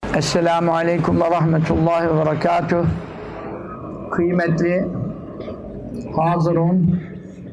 Esselamu Aleyküm ve Rahmetullahi ve Berekatuh. Kıymetli hazırun,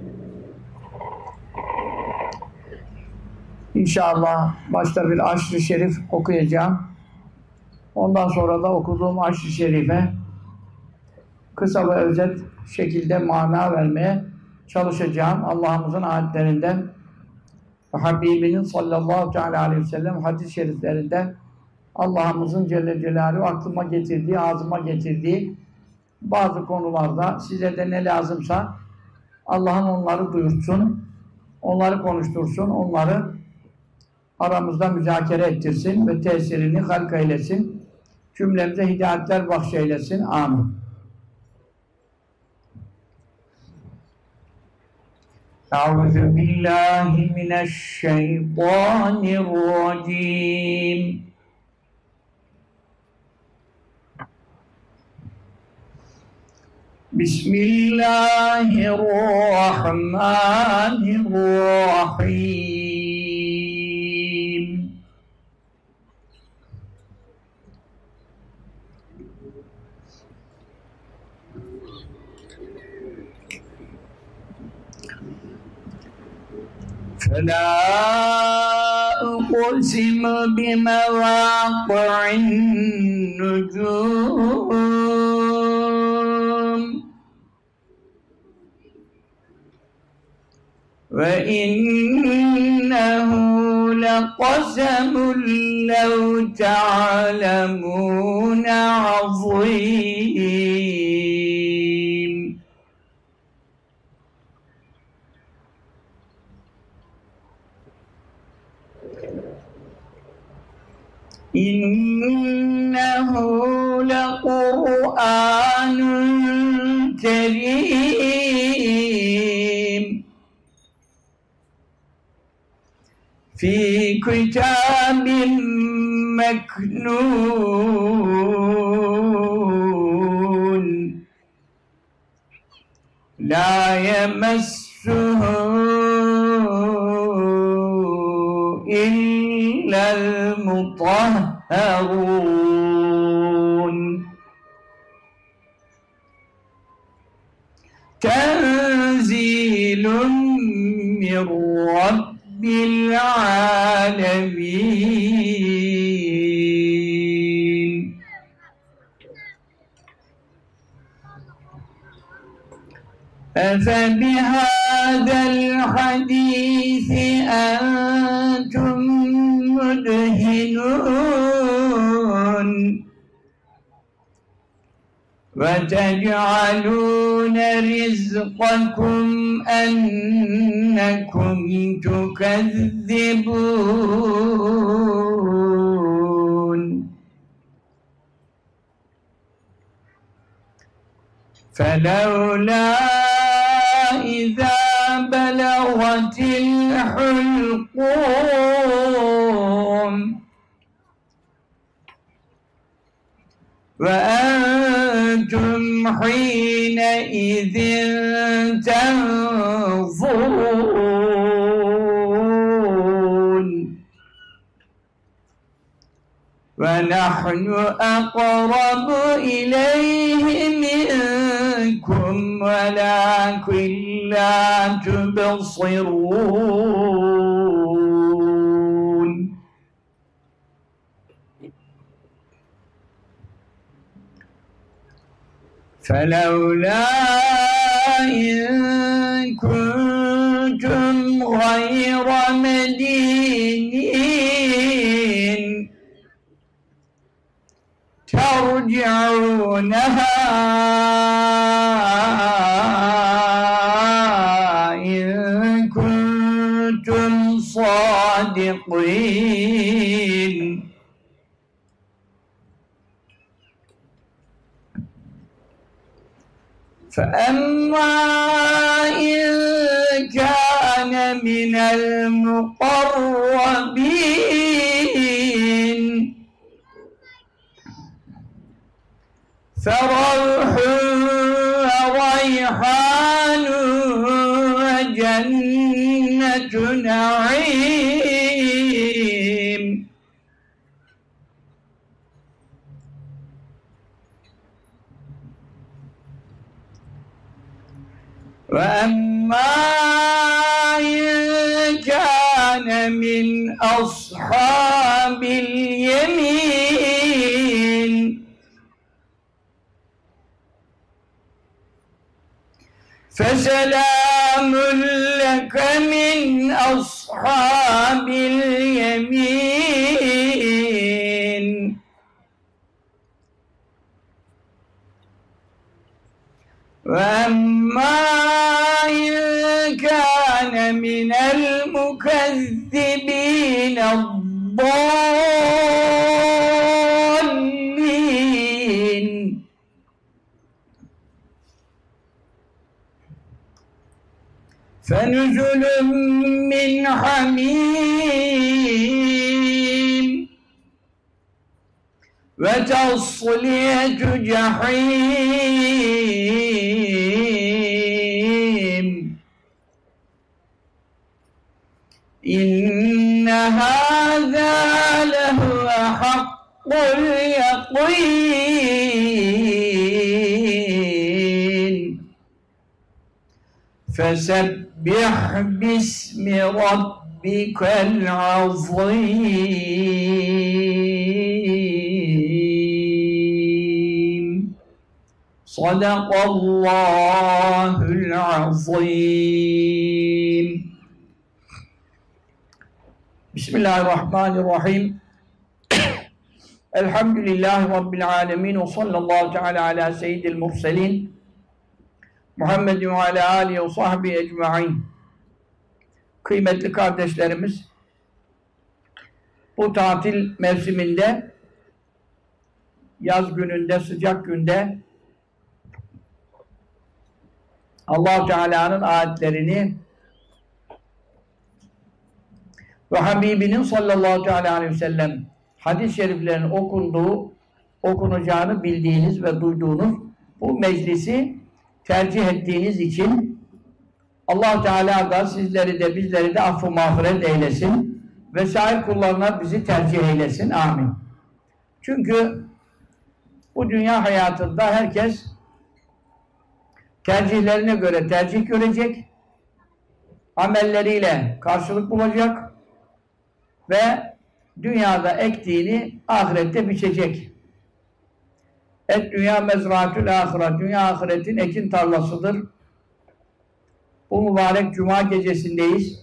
İnşallah başta bir Aşr-ı Şerif okuyacağım. Ondan sonra da okuduğum Aşr-ı Şerif'e kısa ve özet şekilde mana vermeye çalışacağım. Allah'ımızın ayetlerinden ve Habibinin sallallahu aleyhi ve sellem hadis-i şeriflerinden Allah'ımızın Celle Celaluhu aklıma getirdiği, ağzıma getirdiği bazı konularda size de ne lazımsa Allah'ın onları duyursun, onları konuştursun, onları aramızda müzakere ettirsin ve tesirini halk eylesin. Cümlemize hidayetler bahşeylesin. Amin. Euzu billahi mineşşeytanirracim. Bismillahirrahmanirrahim. فلا أقسم بمواقع النجوم وإنه لقسم لو تعلمون عظيم إنه لقرآن كريم في كتاب مكنون لا يمسه إلا المطهرون تنزيل من رب العالمين أفبهذا الحديث أنتم مدهنون وتجعلون رزقكم أنكم تكذبون فلولا إذا بلغت الحلقوم وأنتم حينئذ تنظرون ونحن أقرب إليه منكم ولكن لا تبصرون فلولا إن كنتم غير مدينين ترجعونها إن كنتم صادقين فأما إن كان من المقربين فروح وريحان وجنة نعيم وَأَمَّا إِنْ كَانَ مِنْ أَصْحَابِ الْيَمِينِ فَسَلَامٌ لَكَ مِنْ أَصْحَابِ الْيَمِينِ وَأَمَّا إِنْ كَانَ مِنَ الْمُكَذِّبِينَ الضَّالِّينَ فَنُزُلٌ مِّنْ حَمِيمٍ وَتَصْلِيَةُ جَحِيمٍ إِنَّ هَذَا لَهُوَ حَقُّ الْيَقِينِ فَسَبِّحْ بِاسْمِ رَبِّكَ الْعَظِيمِ صَدَقَ اللَّهُ الْعَظِيمُ Bismillahirrahmanirrahim. Elhamdülillahi Rabbil alemin ve sallallahu teala ala seyyidil murselin Muhammedin ve ala alihi ve sahbihi ecma'in. Kıymetli kardeşlerimiz, bu tatil mevsiminde, yaz gününde, sıcak günde Allah-u Teala'nın ayetlerini ve Habibinin sallallahu teala aleyhi ve sellem hadis-i şeriflerin okunacağını bildiğiniz ve duyduğunuz bu meclisi tercih ettiğiniz için Allah-u Teala da sizleri de bizleri de affı mağfiret eylesin ve sahip kullarına bizi tercih eylesin. Amin. Çünkü bu dünya hayatında herkes tercihlerine göre tercih görecek, amelleriyle karşılık bulacak ve dünyada ektiğini ahirette biçecek. Dünya mezraatül ahiret, dünya ahiretin ekin tarlasıdır. Bu mübarek cuma gecesindeyiz.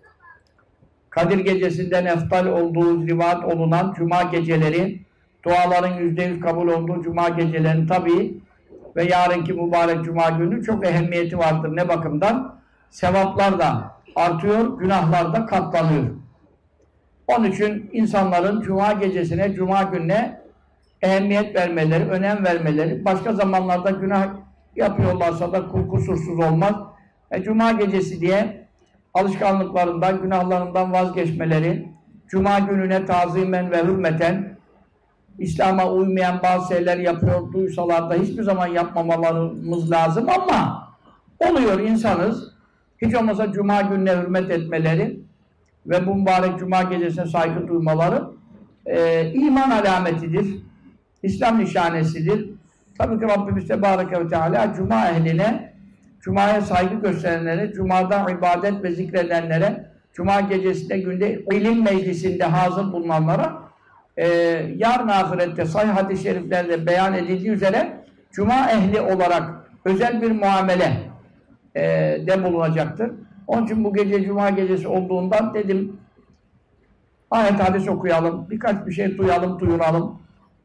Kadir gecesinden eftal olduğu rivayet olunan cuma geceleri, duaların %100 kabul olduğu cuma gecelerinin tabii ve yarınki mübarek cuma günü çok ehemmiyeti vardır. Ne bakımdan? Sevaplar da artıyor, günahlar da katlanıyor. Onun için insanların cuma gecesine, cuma gününe ehemmiyet vermeleri, önem vermeleri, başka zamanlarda günah yapıyorlarsa da kusursuz olmaz. Cuma gecesi diye alışkanlıklarından, günahlarından vazgeçmeleri, cuma gününe tazimen ve hürmeten, İslam'a uymayan bazı şeyler yapıyorduysalar da hiçbir zaman yapmamalarımız lazım ama oluyor, insanız. Hiç olmasa cuma gününe hürmet etmeleri ve bu mübarek cuma gecesine saygı duymaları iman alametidir. İslam nişanesidir. Tabii ki Rabbimiz Tebareke ve Teala cuma ehline, cumaya saygı gösterenlere, cumada ibadet ve zikredenlere, cuma gecesinde günde ilim meclisinde hazır bulunanlara yarın ahirette sahih hadis-i şeriflerde beyan edildiği üzere cuma ehli olarak özel bir muamele de bulunacaktır. Onun için bu gece cuma gecesi olduğundan dedim ayet hadis okuyalım, birkaç bir şey duyuralım.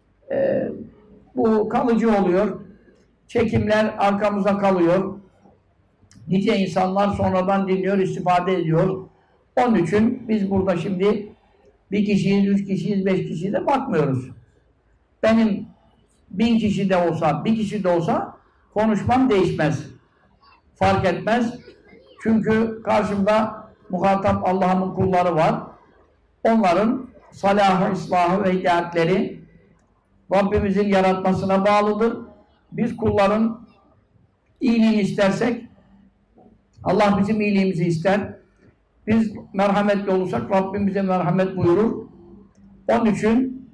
Bu kalıcı oluyor. Çekimler arkamıza kalıyor. Nice insanlar sonradan dinliyor, istifade ediyor. Onun için biz burada şimdi bir kişiyiz, 3 kişiyiz, 5 kişiyiz de bakmıyoruz. Benim 1000 kişi de olsa, bir kişi de olsa konuşmam değişmez. Fark etmez. Çünkü karşımda muhatap Allah'ın kulları var. Onların salahı, ıslahı ve hidayetleri Rabbimizin yaratmasına bağlıdır. Biz kulların iyiliğini istersek Allah bizim iyiliğimizi ister. Biz merhametli olursak Rabbim bize merhamet buyurur. Onun için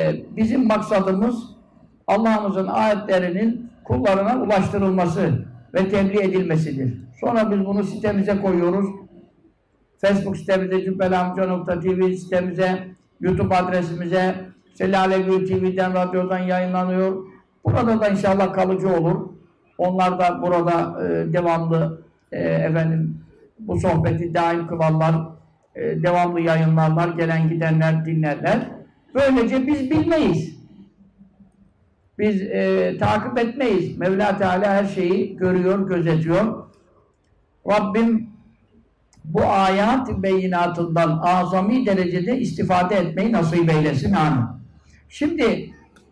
bizim maksadımız Allah'ımızın ayetlerinin kullarına ulaştırılması. ve tebliğ edilmesidir. Sonra biz bunu sitemize koyuyoruz. Facebook sitemize, cübbeliamca.tv sitemize, YouTube adresimize, işte Lale Gül TV'den, radyodan yayınlanıyor. Burada da inşallah kalıcı olur. Onlar da burada devamlı bu sohbeti daim kılarlar, devamlı yayınlarlar, gelen gidenler dinlerler. Böylece biz bilmeyiz. Biz takip etmeyiz. Mevla Teala her şeyi görüyor, gözetiyor. Rabbim bu ayat beyinatından azami derecede istifade etmeyi nasip eylesin. Amin. Şimdi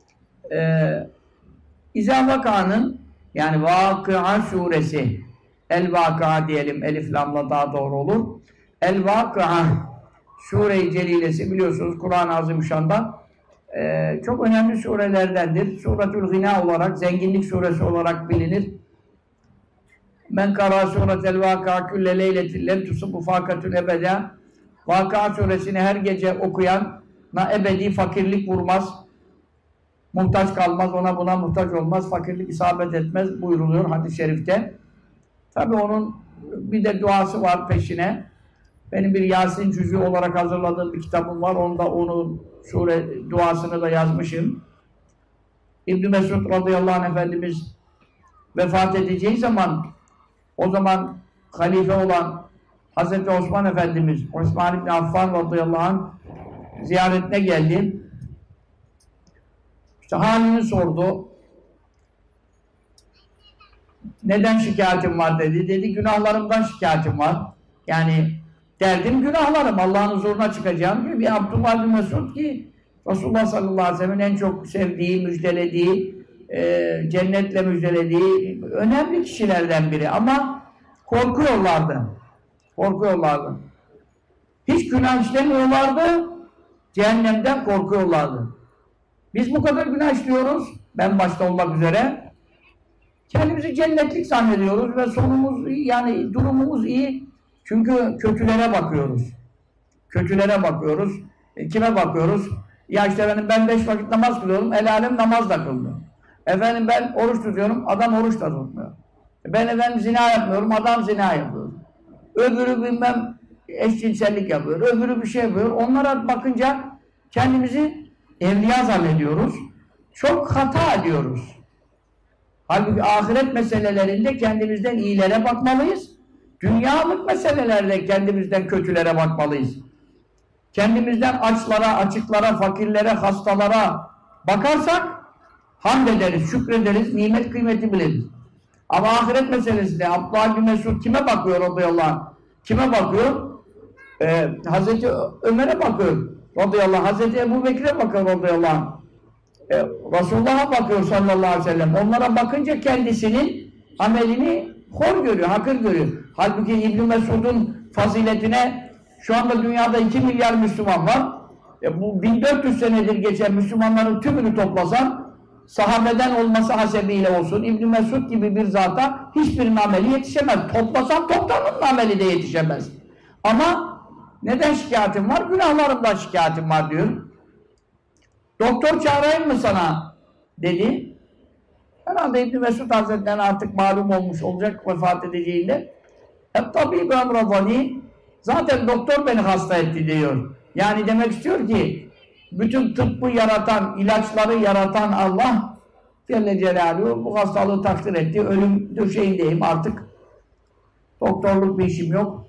İzâ vakâ'nın yani Vakıa suresi, El-Vakıa diyelim, elif lamla daha doğru olur. El-Vakıa Sure-i Celilesi biliyorsunuz Kur'an-ı Azimüşşan'da çok önemli surelerdendir. Suretül Gina olarak, zenginlik suresi olarak bilinir. Men kara suretel Vakıa külle leyletin lem tusubu fakatül ebeda. Vakıa suresini her gece okuyana ebedi fakirlik vurmaz. Muhtaç kalmaz, ona buna muhtaç olmaz, fakirlik isabet etmez buyruluyor hadis-i şerifte. Tabi onun bir de duası var peşine. Benim bir Yasin cüzü olarak hazırladığım bir kitabım var. Onun sure duasını da yazmışım. İbn-i Mesud radıyallahu anh Efendimiz vefat edeceği zaman o zaman halife olan Hazreti Osman Efendimiz, Osman İbni Affan radıyallahu anh ziyaretine geldi. İşte halini sordu. Neden şikayetim var dedi. Dedi günahlarımdan şikayetim var. Yani derdim günahlarım. Allah'ın huzuruna çıkacağım gibi bir Abdullah bin Mesud ki Resulullah sallallahu aleyhi ve sellem'in en çok sevdiği, müjdelediği, cennetle müjdelediği önemli kişilerden biri. Ama korkuyorlardı. Korkuyorlardı. Hiç günah işlemiyorlardı. Cehennemden korkuyorlardı. Biz bu kadar günah işliyoruz. Ben başta olmak üzere. Kendimizi cennetlik zannediyoruz ve sonumuz iyi, yani durumumuz iyi. Çünkü kötülere bakıyoruz. Kötülere bakıyoruz. Kime bakıyoruz? Ya işte ben 5 vakit namaz kılıyorum, el alem namaz da kılmıyor. Efendim ben oruç tutuyorum, adam oruç da tutmuyor. Ben zina yapmıyorum, adam zina yapıyor. Öbürü bilmem eşcinsellik yapıyor, öbürü bir şey yapıyor. Onlara bakınca kendimizi evliya zannediyoruz. Çok hata ediyoruz. Halbuki ahiret meselelerinde kendimizden iyilere bakmalıyız. Dünyalık meselelerde kendimizden kötülere bakmalıyız. Kendimizden açlara, açıklara, fakirlere, hastalara bakarsak hamd ederiz, şükrederiz, nimet kıymeti biliriz. Ama ahiret meselesinde Abdullah bin Mesud kime bakıyor radıyallahu anh? Kime bakıyor? Hazreti Ömer'e bakıyor radıyallahu anh. Hazreti Ebu Bekir'e bakıyor radıyallahu anh. Resulullah'a bakıyor sallallahu aleyhi ve sellem. Onlara bakınca kendisinin amelini hor görüyor, hakır görüyor. Halbuki İbn-i Mesud'un faziletine şu anda dünyada 2 milyar Müslüman var. Bu 1400 senedir geçen Müslümanların tümünü toplasan sahabeden olması hasebiyle olsun İbn-i Mesud gibi bir zata hiçbirinin ameli yetişemez. Toplasan toplanın ameli de yetişemez. Ama neden şikayetim var? Günahlarımdan şikayetim var diyor. Doktor çağırayım mı sana? Dedi. Herhalde İbn-i Mesud Hazretleri'ne artık malum olmuş olacak vefat edeceğinde. Tabii ben radani. Zaten doktor beni hasta etti diyor. Yani demek istiyor ki bütün tıbbı yaratan, ilaçları yaratan Allah Celle Celaluhu bu hastalığı takdir etti. Ölüm döşeğindeyim artık. Doktorluk bir işim yok.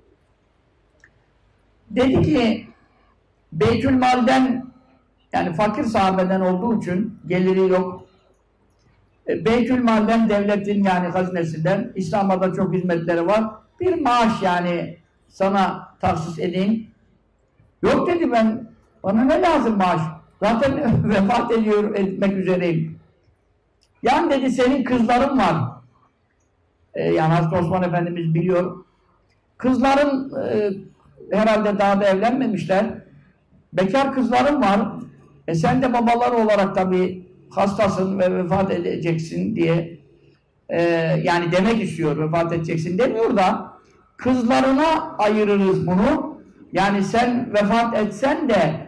Dedi ki Beytülmal'den yani fakir sahabeden olduğu için geliri yok. Beytülmal'den devletin yani hazinesinden İslam'a da çok hizmetleri var. Bir maaş yani sana tahsis edeyim. Yok dedi bana ne lazım maaş? Zaten vefat etmek üzereyim. Yani dedi senin kızların var. Yani Hazreti Osman Efendimiz biliyor. Kızların herhalde daha da evlenmemişler. Bekar kızların var. Sen de babalar olarak tabii hastasın ve vefat edeceksin diye yani demek istiyor, vefat edeceksin demiyor da kızlarına ayırırız bunu. Yani sen vefat etsen de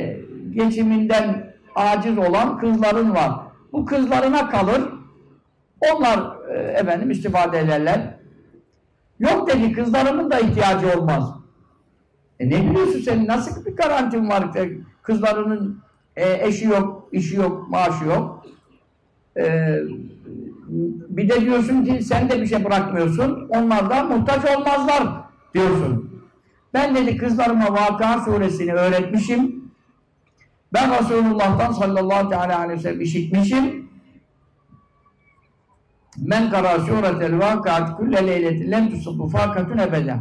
geçiminden aciz olan kızların var. Bu kızlarına kalır. Onlar efendim istifade ederler. Yok dedi, kızlarımın da ihtiyacı olmaz. Ne biliyorsun senin, nasıl bir garantin var? Kızlarının eşi yok, işi yok, maaşı yok. Bir de diyorsun ki sen de bir şey bırakmıyorsun, onlar da muhtaç olmazlar diyorsun. Ben dedi kızlarıma Vakıa suresini öğretmişim. Ben Resulullah'tan sallallahu aleyhi ve sellem işitmişim. Men kara suretel vâkât kulle leyletin lem tusubbu fâkatun ebeden.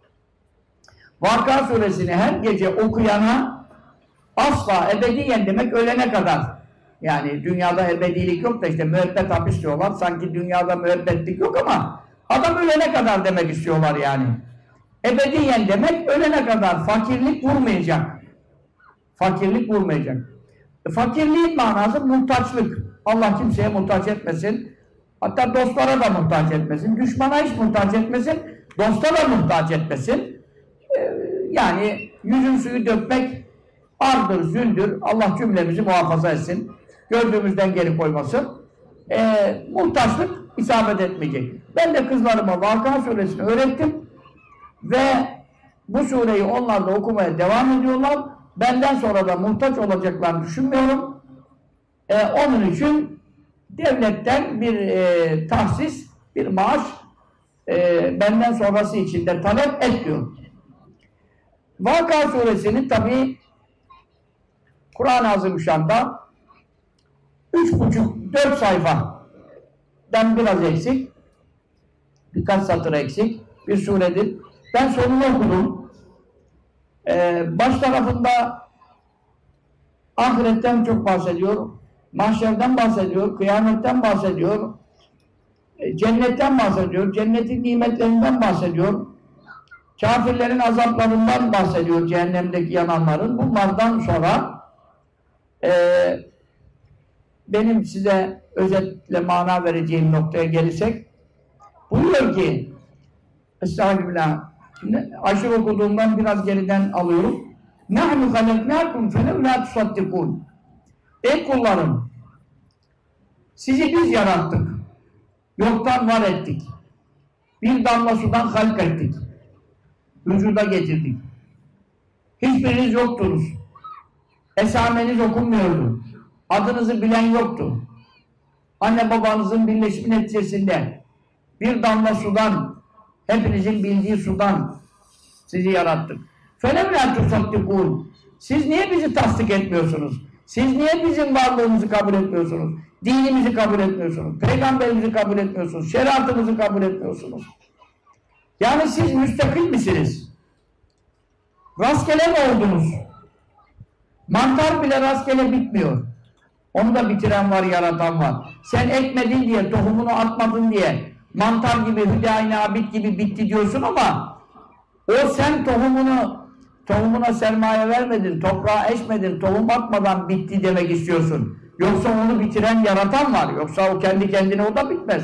Vakıa suresini her gece okuyana asla, ebediyen demek ölene kadar. Yani dünyada ebedilik yok da işte müebbet hapis diyorlar. Sanki dünyada müebbetlik yok ama adam ölene kadar demek istiyorlar yani. Ebediyen demek ölene kadar fakirlik vurmayacak. Fakirlik vurmayacak. Fakirliğin manası muhtaçlık. Allah kimseye muhtaç etmesin. Hatta dostlara da muhtaç etmesin. Düşmana hiç muhtaç etmesin. Dosta da muhtaç etmesin. Yani yüzün suyu dökmek ardır, züldür. Allah cümlemizi muhafaza etsin. Gördüğümüzden geri koymasın. Muhtaçlık isabet etmeyecek. Ben de kızlarıma Vakıa suresini öğrettim. Ve bu sureyi onlar da okumaya devam ediyorlar. Benden sonra da muhtaç olacaklarını düşünmüyorum. Onun için devletten bir tahsis, bir maaş benden sonrası için de talep etmiyor. Vakıa suresinin tabi Kur'an-ı Azimüşşan'da 3,5-4 sayfadan biraz eksik, birkaç satır eksik bir suredir. Ben sonunu okudum. Baş tarafında ahiretten çok bahsediyor, mahşerden bahsediyor, kıyametten bahsediyor, cennetten bahsediyor, cennetin nimetlerinden bahsediyor, kafirlerin azaplarından bahsediyor, cehennemdeki yananların. Bunlardan sonra benim size özetle mana vereceğim noktaya gelirsek, buyuruyor ki Estağfirullah, aşırı okuduğumdan biraz geriden alıyorum. نَحْنُ خَلَقْنَاكُمْ فَلَوْ لَا تُصَدِّقُونَ. Ey kullarım, sizi biz yarattık. Yoktan var ettik. Bir damla sudan halk ettik. Vücuda getirdik. Hiçbiriniz yoktunuz. Esameniz okunmuyordu. Adınızı bilen yoktu. Anne babanızın birleşimi neticesinde bir damla sudan, hepinizin bildiği sudan sizi yarattık. فَلَمْ لَا تُصَدِّقُونَ. Siz niye bizi tasdik etmiyorsunuz? Siz niye bizim varlığımızı kabul etmiyorsunuz? Dinimizi kabul etmiyorsunuz. Peygamberimizi kabul etmiyorsunuz. Şeriatımızı kabul etmiyorsunuz. Yani siz müstakil misiniz? Rastgele mi oldunuz? Mantar bile rastgele bitmiyor. Onu da bitiren var, yaratan var. Sen ekmedin diye, tohumunu atmadın diye mantar gibi, hüdayi abid gibi bitti diyorsun ama o sen tohumuna sermaye vermedin, toprağa eşmedin, tohum atmadan bitti demek istiyorsun. Yoksa onu bitiren, yaratan var. Yoksa o kendi kendine o da bitmez.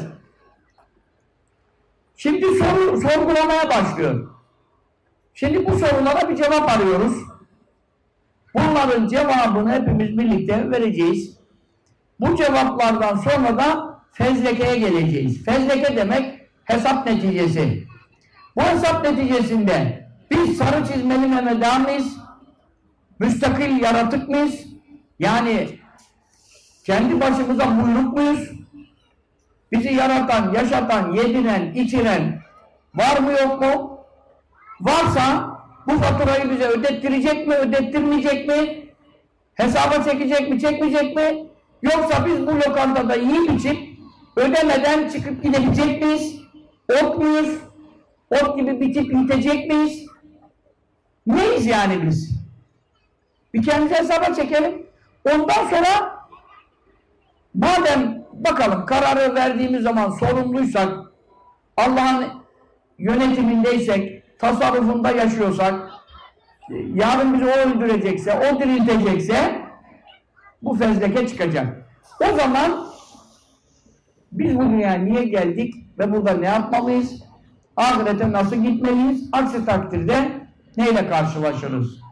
Şimdi sorgulamaya başlıyor. Şimdi bu sorulara bir cevap arıyoruz. Bunların cevabını hepimiz birlikte vereceğiz. Bu cevaplardan sonra da fezlekeye geleceğiz. Fezleke demek hesap neticesi. Bu hesap neticesinde biz sarı çizmeli Mehmet'a mıyız? Müstakil yaratık mıyız? Yani kendi başımıza mulluk muyuz? Bizi yaratan, yaşatan, yediren, içiren var mı yok mu? Varsa bu faturayı bize ödettirecek mi, ödettirmeyecek mi? Hesaba çekecek mi, çekmeyecek mi? Yoksa biz bu lokantada yiyip içip ödemeden çıkıp gidebilecek miyiz? Ot muyuz? Ot gibi bitip gidecek miyiz? Neyiz yani biz? Bir kendimizi hesaba çekelim. Ondan sonra madem bakalım kararı verdiğimiz zaman sorumluysak, Allah'ın yönetimindeysek, tasarrufunda yaşıyorsak, yarın bizi o öldürecekse, o diriltecekse bu fezleke çıkacak. O zaman biz bu dünyaya niye geldik ve burada ne yapmalıyız? Ahirete nasıl gitmeliyiz? Aksi takdirde neyle karşılaşırız?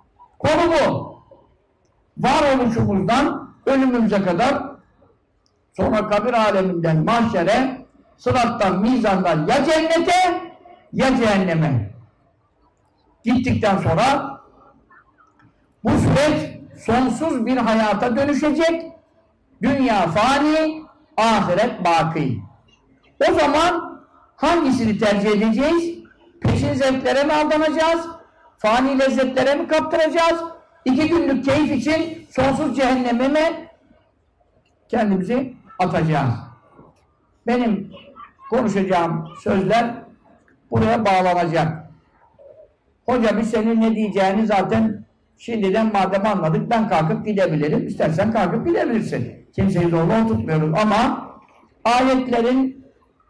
Konu bu. Varoluşumuzdan ölümümüze kadar sonra kabir aleminden mahşere, sırattan, mizandan ya cennete ya cehenneme gittikten sonra bu süreç sonsuz bir hayata dönüşecek. Dünya fani, ahiret baki. O zaman hangisini tercih edeceğiz? Peşin zevklere mi aldanacağız? Fani lezzetlere mi kaptıracağız? 2 günlük keyif için sonsuz cehenneme mi kendimizi atacağız? Benim konuşacağım sözler buraya bağlanacak. Hoca biz senin ne diyeceğini zaten şimdiden madem anladık ben kalkıp gidebilirim. İstersen kalkıp gidebilirsin. Kimseyi zorla tutmuyoruz ama ayetlerin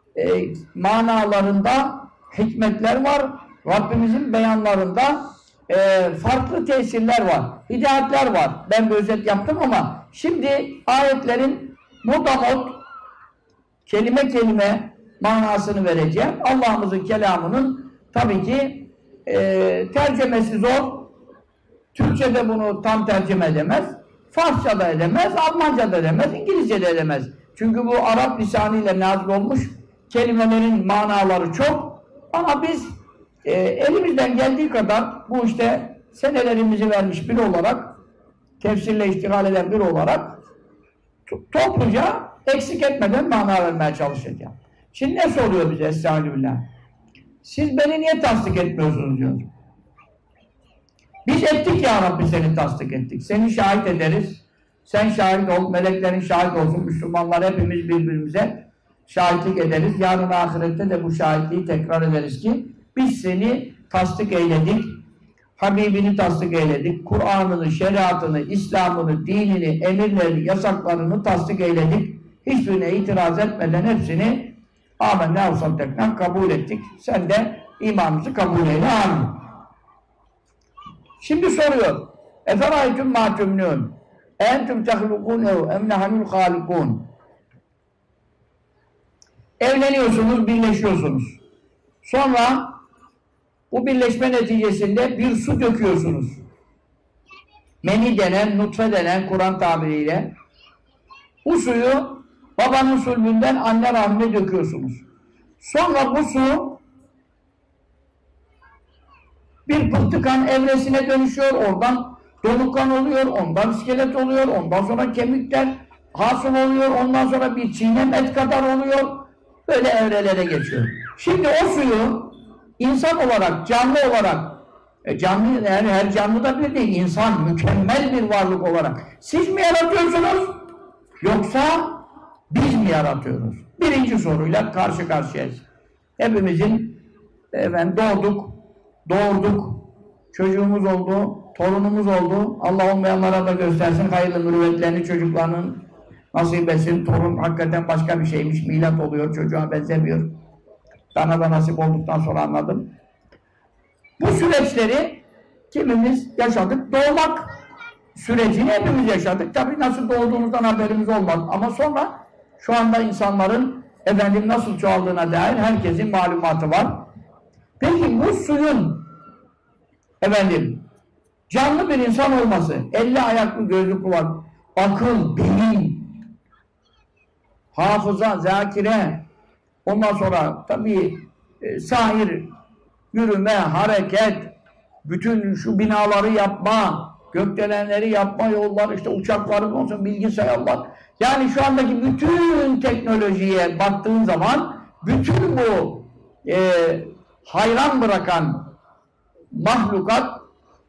manalarında hikmetler var. Rabbimizin beyanlarında farklı tesirler var. Hidayetler var. Ben bir özet yaptım ama şimdi ayetlerin mutamot kelime kelime manasını vereceğim. Allah'ımızın kelamının tabii ki tercümesi zor. Türkçe'de bunu tam tercüme edemez. Farsça'da edemez, Almanca'da edemez, İngilizce'de edemez. Çünkü bu Arap lisanıyla nazil olmuş kelimelerin manaları çok. Ama biz elimizden geldiği kadar bu işte senelerimizi vermiş biri olarak tefsirle iştigal eden biri olarak topluca eksik etmeden mana vermeye çalışacağım. Şimdi ne soruyor bize Estağfirullah? Siz beni niye tasdik etmiyorsunuz diyor. Biz ettik ya Rabbi seni tasdik ettik. Seni şahit ederiz. Sen şahit ol, meleklerin şahit olsun. Müslümanlar hepimiz birbirimize şahitlik ederiz. Yarın ahirette de bu şahitliği tekrar ederiz ki biz seni tasdik eyledik. Habibini tasdik eyledik. Kur'an'ını, şeriatını, İslam'ını, dinini, emirlerini, yasaklarını tasdik eyledik. Hiçbirine itiraz etmeden hepsini âmennâ usaddık'tan kabul ettik. Sen de imanımızı kabul eyle. Amin. Şimdi soruyor. Eferaytüm mâ tümnûn entüm tehlukûnehu em nehanul hâlikûn. Evleniyorsunuz, birleşiyorsunuz. Sonra bu birleşme neticesinde bir su döküyorsunuz. Meni denen, nutfe denen Kur'an tabiriyle. Bu suyu babanın sulbünden anne rahmine döküyorsunuz. Sonra bu su bir pıhtı kan evresine dönüşüyor, oradan donuk kan oluyor, ondan iskelet oluyor, ondan sonra kemikler hasıl oluyor, ondan sonra bir çiğnem et kadar oluyor. Böyle evrelere geçiyor. Şimdi o suyu insan olarak, canlı olarak, canlı yani her canlı da bir değil, insan mükemmel bir varlık olarak siz mi yaratıyorsunuz? Yoksa biz mi yaratıyoruz? Birinci soruyla karşı karşıyayız. Hepimizin doğurduk, çocuğumuz oldu, torunumuz oldu. Allah olmayanlara da göstersin, hayırlı mürüvvetlerini çocuklarının nasip etsin. Torun hakikaten başka bir şeymiş, milat oluyor, çocuğa benzemiyor. Bana da nasip olduktan sonra anladım. Bu süreçleri kimimiz yaşadık, doğmak sürecini hepimiz yaşadık. Tabii nasıl doğduğumuzdan haberimiz olmaz ama sonra şu anda insanların nasıl çoğaldığına dair herkesin malumatı var. Peki bu suyun canlı bir insan olması, 50 ayaklı gözlü kulak, akıl, beyin, hafıza, zakire, ondan sonra tabii sahir, yürüme, hareket, bütün şu binaları yapma, gökdelenleri yapma yolları, işte uçakların olsun, bilgisayarlar. Yani şu andaki bütün teknolojiye baktığın zaman bütün bu hayran bırakan mahlukat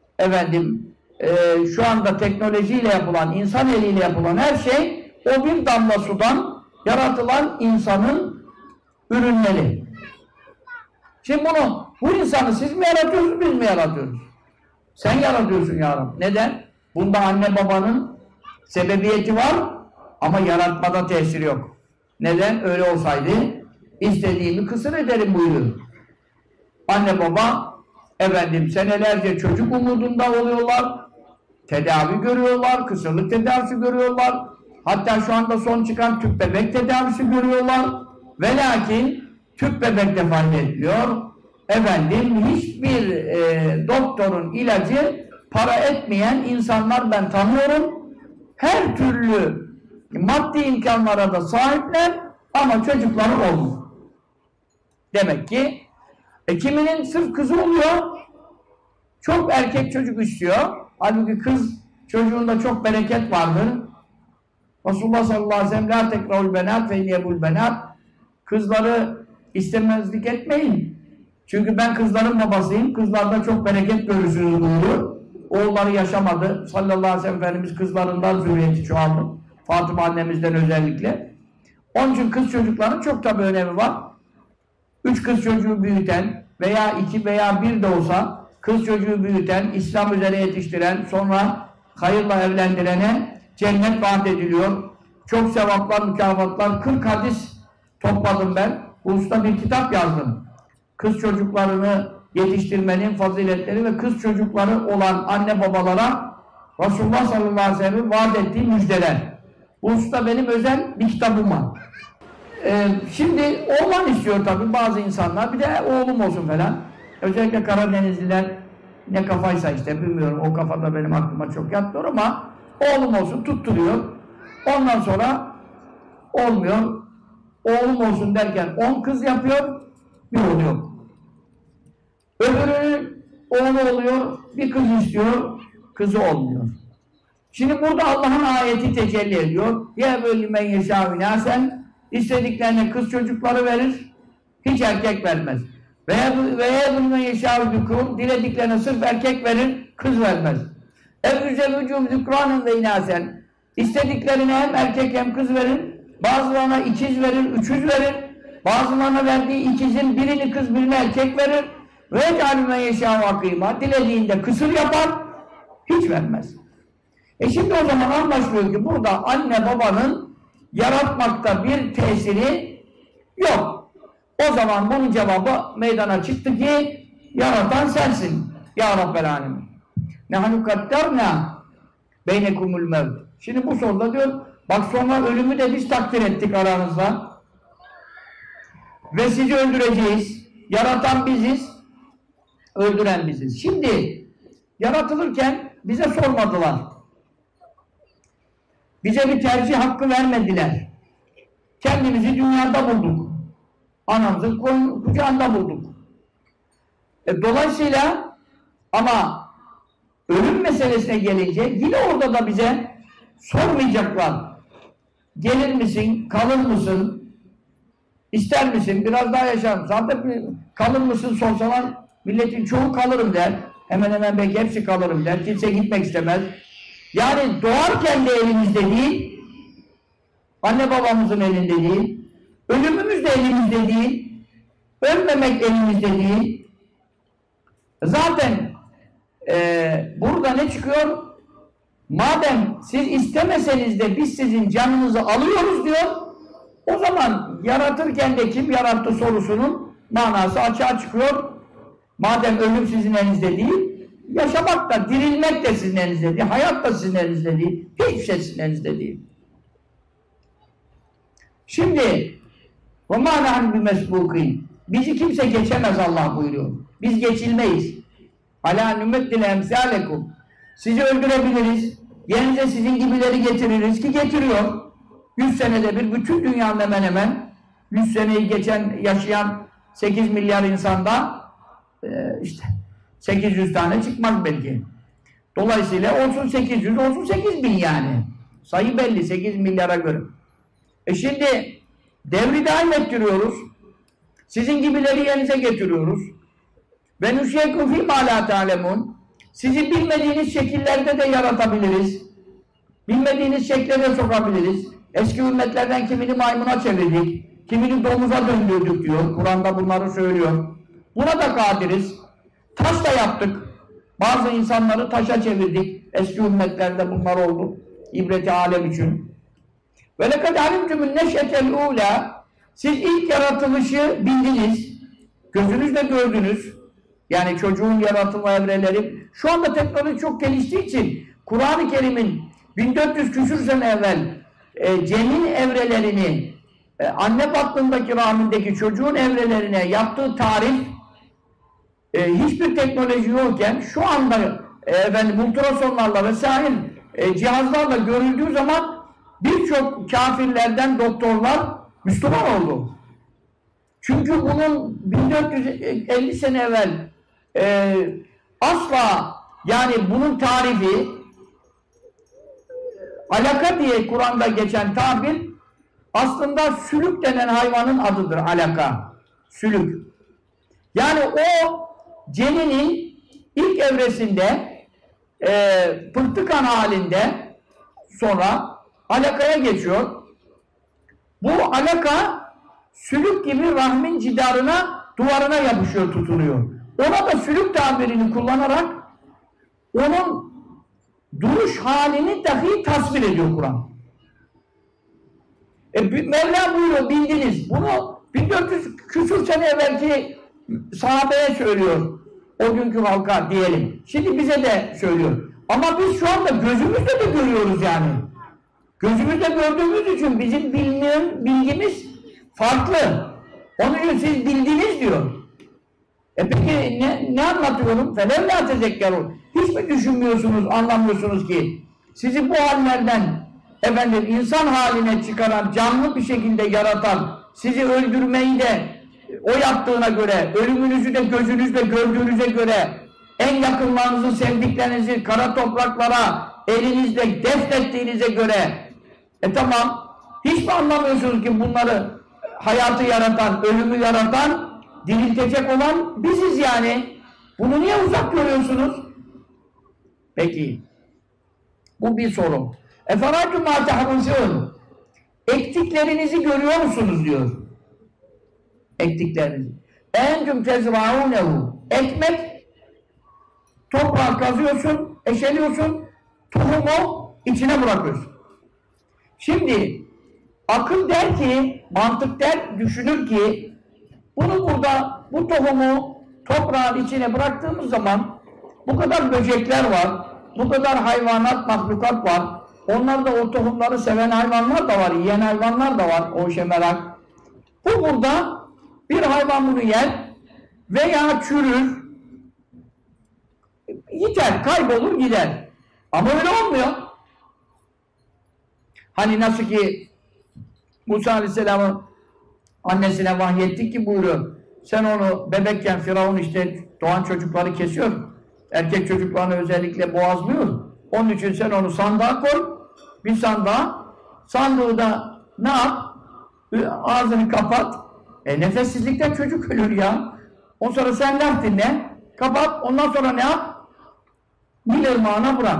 şu anda teknolojiyle yapılan, insan eliyle yapılan her şey o bir damla sudan yaratılan insanın ürünleri. Şimdi bu insanı siz mi yaratıyorsunuz, biz mi yaratıyoruz? Sen yaratıyorsun ya Rabbi. Neden? Bunda anne babanın sebebiyeti var ama yaratmada tesiri yok. Neden? Öyle olsaydı istediğimi kısır ederim buyuruyor. Anne baba senelerce çocuk umudunda oluyorlar. Tedavi görüyorlar, kısırlık tedavisi görüyorlar. Hatta şu anda son çıkan tüp bebek tedavisi görüyorlar. Ve lakin tüp bebek de fayda etmiyor. Hiçbir doktorun ilacı para etmeyen insanlar ben tanıyorum. Her türlü Maddi imkanlara da sahipler ama çocukları olmuyor. Demek ki kiminin sırf kızı oluyor, çok erkek çocuk istiyor. Halbuki kız çocuğunda çok bereket vardır. Resulullah sallallahu aleyhi ve sellem la tekrahul benat fe inniyebul benat. Kızları istemezlik etmeyin. Çünkü ben kızların babasıyım. Kızlarda çok bereket görürsünüz buyuruyor. Oğulları yaşamadı. Sallallahu aleyhi ve sellem Efendimiz kızlarından zürriyeti çoğaldı. Fatıma annemizden özellikle. Onun için kız çocukların çok tabii önemi var. 3 kız çocuğu büyüten veya 2 veya 1 de olsa kız çocuğu büyüten, İslam üzere yetiştiren, sonra hayırla evlendirene cennet vaat ediliyor. Çok sevaplar, mükafatlar, 40 hadis topladım ben. Bu usta bir kitap yazdım. Kız çocuklarını yetiştirmenin faziletleri ve kız çocukları olan anne babalara Resulullah sallallahu aleyhi ve sellem vaat ettiği müjdeler. Bu usta benim özel bir kitabım var. Şimdi oğlan istiyor tabii bazı insanlar. Bir de oğlum olsun falan. Özellikle Karadenizliler ne kafaysa işte bilmiyorum. O kafada benim aklıma çok yatmıyor ama oğlum olsun tutturuyor. Ondan sonra olmuyor. Oğlum olsun derken 10 kız yapıyor. Bir oluyor. Öbürünün oğlu oluyor. Bir kız istiyor. Kızı olmuyor. Şimdi burada Allah'ın ayeti tecelli ediyor. Ya böyle men yeşâvînâ sen istediklerine kız çocukları verir. Hiç erkek vermez. Veya men yeşâvî dilediklerine sırf erkek verir. Kız vermez. Evvüzevvücûm zükrânen ve inâsen istediklerine hem erkek hem kız verir. Bazılarına ikiz verir, üçüz verir. Bazılarına verdiği ikizin birini kız birine erkek verir. Ve ec'alümen yeşâhu akîmâ dilediğinde kısır yapar, hiç vermez. Şimdi o zaman anlaşılıyor ki burada anne babanın yaratmakta bir tesiri yok. O zaman bunun cevabı meydana çıktı ki yaratan sensin ya Rabbel âlemin. Nehnu kaddarnâ beynekumul mevt. Şimdi bu soruda diyor bak sonra ölümü de biz takdir ettik aranızda. Ve sizi öldüreceğiz. Yaratan biziz. Öldüren biziz. Şimdi yaratılırken bize sormadılar. Bize bir tercih hakkı vermediler. Kendimizi dünyada bulduk. Anamızın kucağında bulduk. Dolayısıyla ama ölüm meselesine gelince yine orada da bize sormayacaklar. Gelir misin? Kalır mısın? İster misin? Biraz daha yaşar mısın? Zaten kalır mısın sorsalar milletin çoğu kalırım der. Hemen hemen belki hepsi kalırım der. Kimse gitmek istemez. Yani doğarken de elimizde değil. Anne babamızın elinde değil. Ölümümüz de elimizde değil. Ölmemek elimizde değil. Zaten burada ne çıkıyor? Madem siz istemeseniz de biz sizin canınızı alıyoruz diyor. O zaman yaratırken de kim yarattı sorusunun manası açığa çıkıyor. Madem ölüm sizin elinizde değil, yaşamak da, dirilmek de sizin elinizde değil, hayat da sizin elinizde değil, hiçbir şey sizin elinizde değil. Şimdi وَمَا نَحْنُ بِمَسْبُوقِينَ bizi kimse geçemez Allah buyuruyor. Biz geçilmeyiz. عَلَا نُمَدِّلَ اَمْسَالَكُمْ sizi öldürebiliriz, yerinize sizin gibileri getiririz ki getiriyor. 100 senede bir bütün dünyanın hemen hemen 100 seneyi geçen yaşayan 8 milyar insanda işte 800 tane çıkmaz belki. Dolayısıyla olsun 800, olsun 8000 yani. Sayı belli 8 milyara göre. Şimdi devri daim ettiriyoruz. Sizin gibileri yerinize getiriyoruz. Ve nuşyekum fî mâ lâ ta'lemûn sizi bilmediğiniz şekillerde de yaratabiliriz. Bilmediğiniz şekle de sokabiliriz. Eski ümmetlerden kimini maymuna çevirdik, kimini domuza döndürdük diyor. Kur'an'da bunları söylüyor. Buna da kadiriz. Taş da yaptık. Bazı insanları taşa çevirdik. Eski ümmetlerde bunlar oldu. İbreti alem için. Ve lekad alimtumün neşetel ûlâ siz ilk yaratılışı bildiniz. Gözünüzle gördünüz. Yani çocuğun yaratılma evreleri. Şu anda teknoloji çok geliştiği için Kur'an-ı Kerim'in 1400 küsur sene evvel cenin evrelerini anne batnındaki rahmindeki çocuğun evrelerine yaptığı tarif hiçbir teknoloji yokken şu anda ultrasonlarla vesaire cihazlarla görüldüğü zaman birçok kafirlerden doktorlar Müslüman oldu. Çünkü bunun 1450 sene evvel asla, yani bunun tarifi, alaka diye Kur'an'da geçen tabir aslında sülük denen hayvanın adıdır. Alaka, sülük. Yani o ceninin ilk evresinde pıhtıkan halinde sonra alakaya geçiyor. Bu alaka sülük gibi rahmin cidarına, duvarına yapışıyor, tutunuyor. Ona da sülük tabirini kullanarak onun duruş halini dahi tasvir ediyor Kur'an. Mevla buyuruyor, bildiniz. Bunu 1400 küsur sene evvelki sahabeye söylüyor. O günkü halka diyelim. Şimdi bize de söylüyor. Ama biz şu anda gözümüzle de görüyoruz yani. Gözümüzle gördüğümüz için bizim bilgimiz farklı. Onun için siz bildiniz diyor. Peki ne anlatıyorum? فَلَوْلَا تَذَكَّرُونَ. Hiç mi düşünmüyorsunuz, anlamıyorsunuz ki sizi bu hallerden insan haline çıkaran, canlı bir şekilde yaratan, sizi öldürmeyi de o yaptığına göre, ölümünüzü de gözünüzle gördüğünüze göre, en yakınlarınızı, sevdiklerinizi kara topraklara elinizle defnettiğinize göre, tamam, hiç mi anlamıyorsunuz ki bunları hayatı yaratan, ölümü yaratan, diriltecek olan biziz yani. Bunu niye uzak görüyorsunuz? Peki, bu bir soru. اَفَرَاتُمْ مَا تَحْرُسُونَ. Ektiklerinizi görüyor musunuz diyor. Ektiklerinizi. اَنْتُمْ تَزْرَعُونَهُ. Ekmek, toprağı kazıyorsun, eşeliyorsun, tohumu içine bırakıyorsun. Şimdi akıl der ki, mantık der, düşünür ki bunu burada, bu tohumu toprağın içine bıraktığımız zaman bu kadar böcekler var, bu kadar hayvanat, mahlukat var. Onlarda o tohumları seven hayvanlar da var, yiyen hayvanlar da var, o merak. Bu burada bir hayvan bunu yer veya çürür, yeter, kaybolur, gider. Ama öyle olmuyor. Hani nasıl ki Musa Aleyhisselam'ın annesine vahyettik ki buyuruyor. Sen onu bebekken Firavun işte doğan çocukları kesiyor. Erkek çocuklarını özellikle boğazlıyor. Onun için sen onu sandığa koy. Bir sandığa. Sandığı da ne yap? Ağzını kapat. Nefessizlikten çocuk ölür ya. Ondan sonra sen laf dinle. Kapat. Ondan sonra ne yap? Nil ırmağına bırak.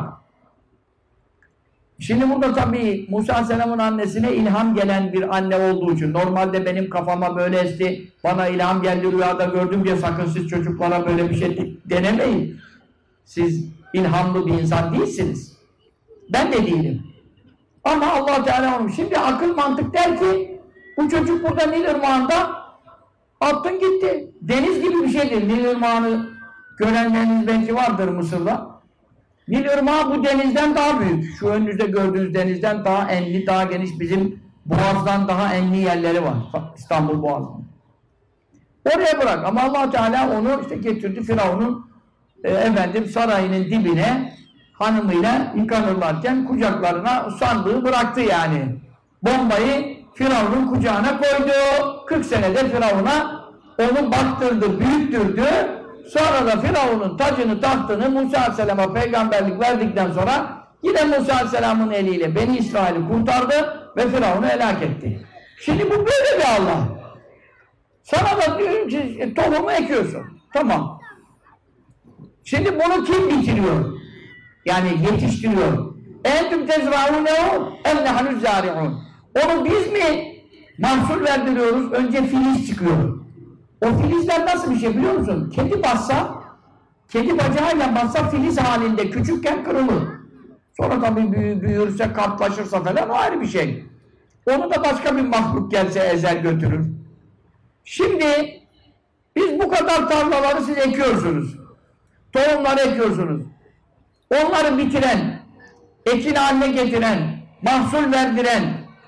Şimdi burada tabii Musa Aleyhisselam'ın annesine ilham gelen bir anne olduğu için, normalde benim kafama böyle esti, bana ilham geldi, rüyada gördüm diye sakın siz çocuklara böyle bir şey denemeyin. Siz ilhamlı bir insan değilsiniz. Ben de değilim. Ama Allah Teala olmuş. Şimdi akıl mantık der ki bu çocuk burada Nil Irmağı'nda attın gitti. Deniz gibi bir şeydir. Nil Irmağı'nı görenleriniz belki vardır Mısır'da. Nil Irmağı bu denizden daha büyük. Şu önünüzde gördüğünüz denizden daha enli, daha geniş, bizim Boğaz'dan daha enli yerleri var. İstanbul Boğazı'nın. Oraya bırak. Ama Allah Teala onu işte getirdi Firavun'un sarayının dibine hanımıyla yıkanırlarken kucaklarına sandığı bıraktı yani. Bombayı Firavun'un kucağına koydu. 40 senede Firavun'a onu baktırdı, büyüttürdü. Sonra da Firavun'un tacını, tahtını Musa Aleyhisselam'a peygamberlik verdikten sonra yine Musa Aleyhisselam'ın eliyle Beni İsrail'i kurtardı ve Firavun'u helak etti. Şimdi bu böyle bir Allah. Sana da diyorum ki tohumu ekiyorsun. Tamam. Şimdi bunu kim bitiriyor? Yani yetiştiriyor. Entüm tezra'unehu em nehnu zâri'un. Onu biz mi mahsul verdiriyoruz? Önce filiz çıkıyor. O filizler nasıl bir şey biliyor musun? Kedi bassa, kedi bacağıyla bassa filiz halinde küçükken kırılır. Sonra tabii büyürse, katlaşırsa falan o ayrı bir şey. Onu da başka bir mahluk gelse ezer götürür. Şimdi biz bu kadar tarlaları siz ekiyorsunuz. Tohumları ekiyorsunuz. Onları bitiren, ekin haline getiren, mahsul verdiren,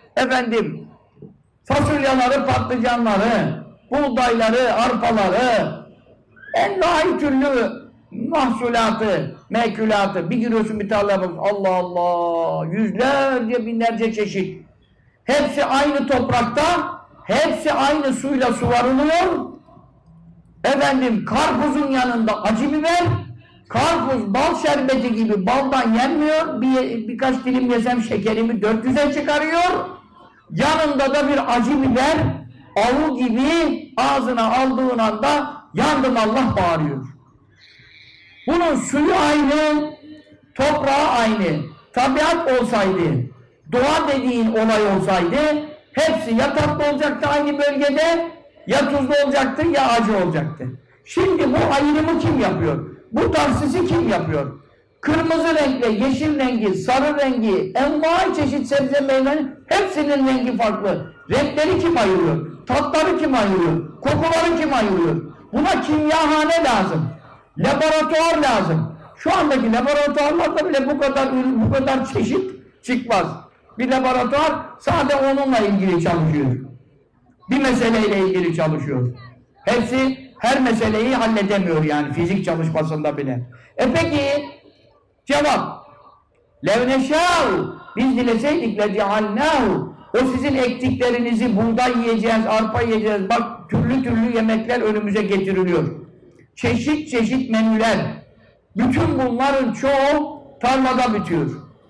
fasulyaları, patlıcanları, buğdayları, arpaları, en layık türlü mahsulatı, mekülatı. Bir giriyorsun bir tarlaya bak. Allah Allah! Yüzlerce, binlerce çeşit. Hepsi aynı toprakta, hepsi aynı suyla suvarılıyor. Efendim, karpuzun yanında acı biber, karpuz bal şerbeti gibi baldan yenmiyor. Birkaç dilim yesem şekerimi 400'e çıkarıyor. Yanında da bir acı biber, avu gibi ağzına aldığın anda yandım Allah bağırıyor. Bunun suyu aynı, toprağı aynı. Tabiat olsaydı, doğa dediğin olay olsaydı, hepsi ya tatlı olacaktı aynı bölgede, ya tuzlu olacaktı, ya acı olacaktı. Şimdi bu ayrımı kim yapıyor? Bu taksisi kim yapıyor? Kırmızı renkle, yeşil rengi, sarı rengi, envai çeşit sebze meyvenin hepsinin rengi farklı. Renkleri kim ayırıyor? Tatları kim ayırıyor? Kokuları kim ayırıyor? Buna kimyahane lazım. Laboratuvar lazım. Şu andaki laboratuvarlarda bile bu kadar çeşit çıkmaz. Bir laboratuvar sadece onunla ilgili çalışıyor. Bir meseleyle ilgili çalışıyor. Hepsi her meseleyi halledemiyor yani fizik çalışmasında bile. Peki cevap. لَوْ نَشَاءُ Biz dileseydik لَجَعَلْنَاهُ O sizin ektiklerinizi buğday yiyeceğiz, arpa yiyeceğiz. Bak türlü türlü yemekler önümüze getiriliyor. Çeşit çeşit menüler. Bütün bunların çoğu tarlada bitiyor.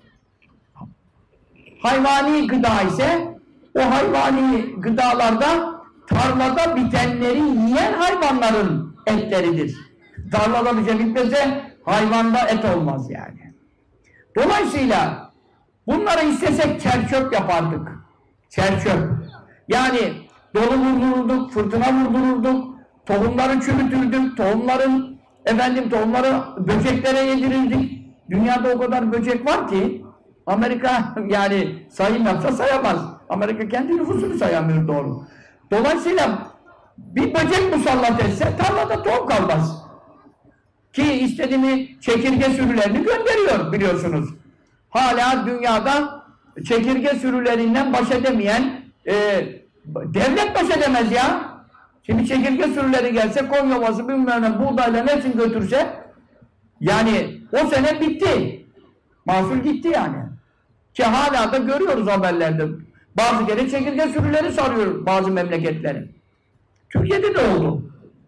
Hayvani gıda ise o hayvani gıdalarda tarlada bitenleri yiyen hayvanların etleridir. Tarlada bir şey bitmese hayvanda et olmaz yani. Dolayısıyla bunları istesek çerçöp yapardık. Çerçöp. Yani dolu vurdururduk, fırtına vurdururduk, tohumları çürütürdük, tohumları böceklere yedirirdik. Dünyada o kadar böcek var ki Amerika yani sayım yapsa sayamaz. Amerika kendi nüfusunu sayamıyor doğru. Dolayısıyla bir böcek musallat etse tarlada tohum kalmaz. Ki istediğini çekirge sürülerini gönderiyor biliyorsunuz. Hala dünyada çekirge sürülerinden baş edemeyen devlet baş edemez ya. Şimdi çekirge sürüleri gelse Konya Ovası bilmem ne buğdayla hepsini götürse yani o sene bitti. Mahsul gitti yani. Ki hala da görüyoruz haberlerde. Bazı kere çekirge sürüleri sarıyor bazı memleketleri. Türkiye'de de oldu.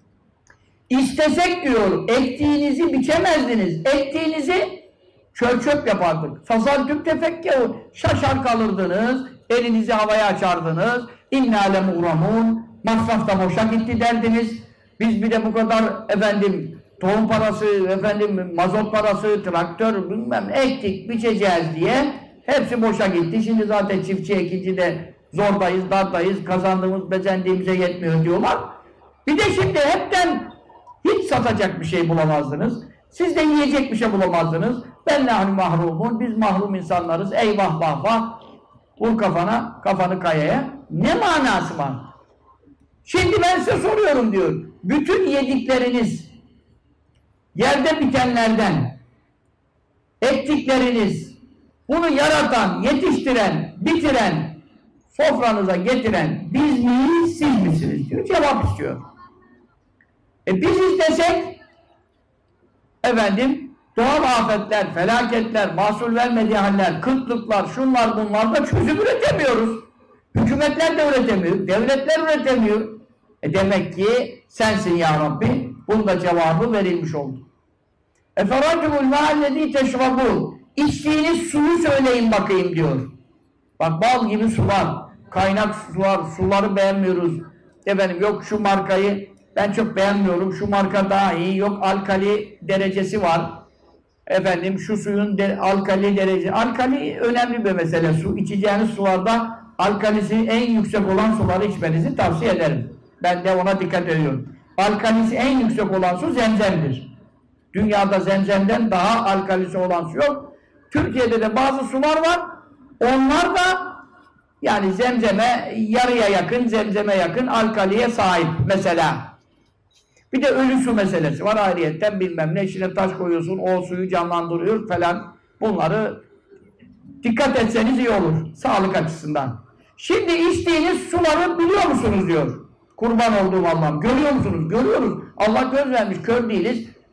İstesek diyor, ektiğinizi biçemezdiniz. Ektiğinizi çöp yapardık. Fasartük tefekkehu. Şaşar kalırdınız, elinizi havaya açardınız. İnnâle muğramun. Masraf da boşa gitti derdiniz. Biz bir de bu kadar tohum parası, mazot parası, traktör bilmem ektik, biçeceğiz diye hepsi boşa gitti. Şimdi zaten çiftçi ekinci de zordayız, dardayız, kazandığımız, bezendiğimize yetmiyor diyorlar. Bir de şimdi hepten hiç satacak bir şey bulamazdınız. Siz de yiyecek bir şey bulamazdınız. Ben nahnu mahrumun, biz mahrum insanlarız. Eyvah vah vah. Vur kafanı kayaya. Ne manası var? Şimdi ben size soruyorum diyor. Bütün yedikleriniz, yerde bitenlerden, ektikleriniz, bunu yaratan, yetiştiren, bitiren, sofranıza getiren biz miyiz, siz misiniz diyor. Cevap istiyor. Biz istesek doğal afetler, felaketler, mahsul vermediği haller, kıtlıklar, şunlar bunlar da çözüm üretemiyoruz. Hükümetler de üretemiyor, devletler üretemiyor. Demek ki sensin ya Rabbi. Bunun da cevabı verilmiş oldu. اَفَرَجُمُ الْمَعَلَّذ۪ي تَشْرَبُونَ İçtiğiniz suyu söyleyin bakayım diyor. Bak bal gibi sular, kaynak sular, suları beğenmiyoruz. Yok şu markayı ben çok beğenmiyorum, şu marka daha iyi, yok alkali derecesi var. Şu suyun alkali derecesi. Alkali önemli bir mesele. İçeceğiniz sularda alkalisi en yüksek olan suları içmenizi tavsiye ederim. Ben de ona dikkat ediyorum. Alkalisi en yüksek olan su zemzemdir. Dünyada zemzemden daha alkalisi olan su yok. Türkiye'de de bazı sular var. Onlar da yani zemzeme yarıya yakın, zemzeme yakın alkaliye sahip mesela. Bir de ölü su meselesi var ayrıyetten bilmem ne. İçine taş koyuyorsun, o suyu canlandırıyor falan. Bunları dikkat etseniz iyi olur. Sağlık açısından. Şimdi içtiğiniz suları biliyor musunuz diyor. Kurban olduğum Allah'ım. Görüyor musunuz? Görüyoruz. Allah göz vermiş. Kör değiliz.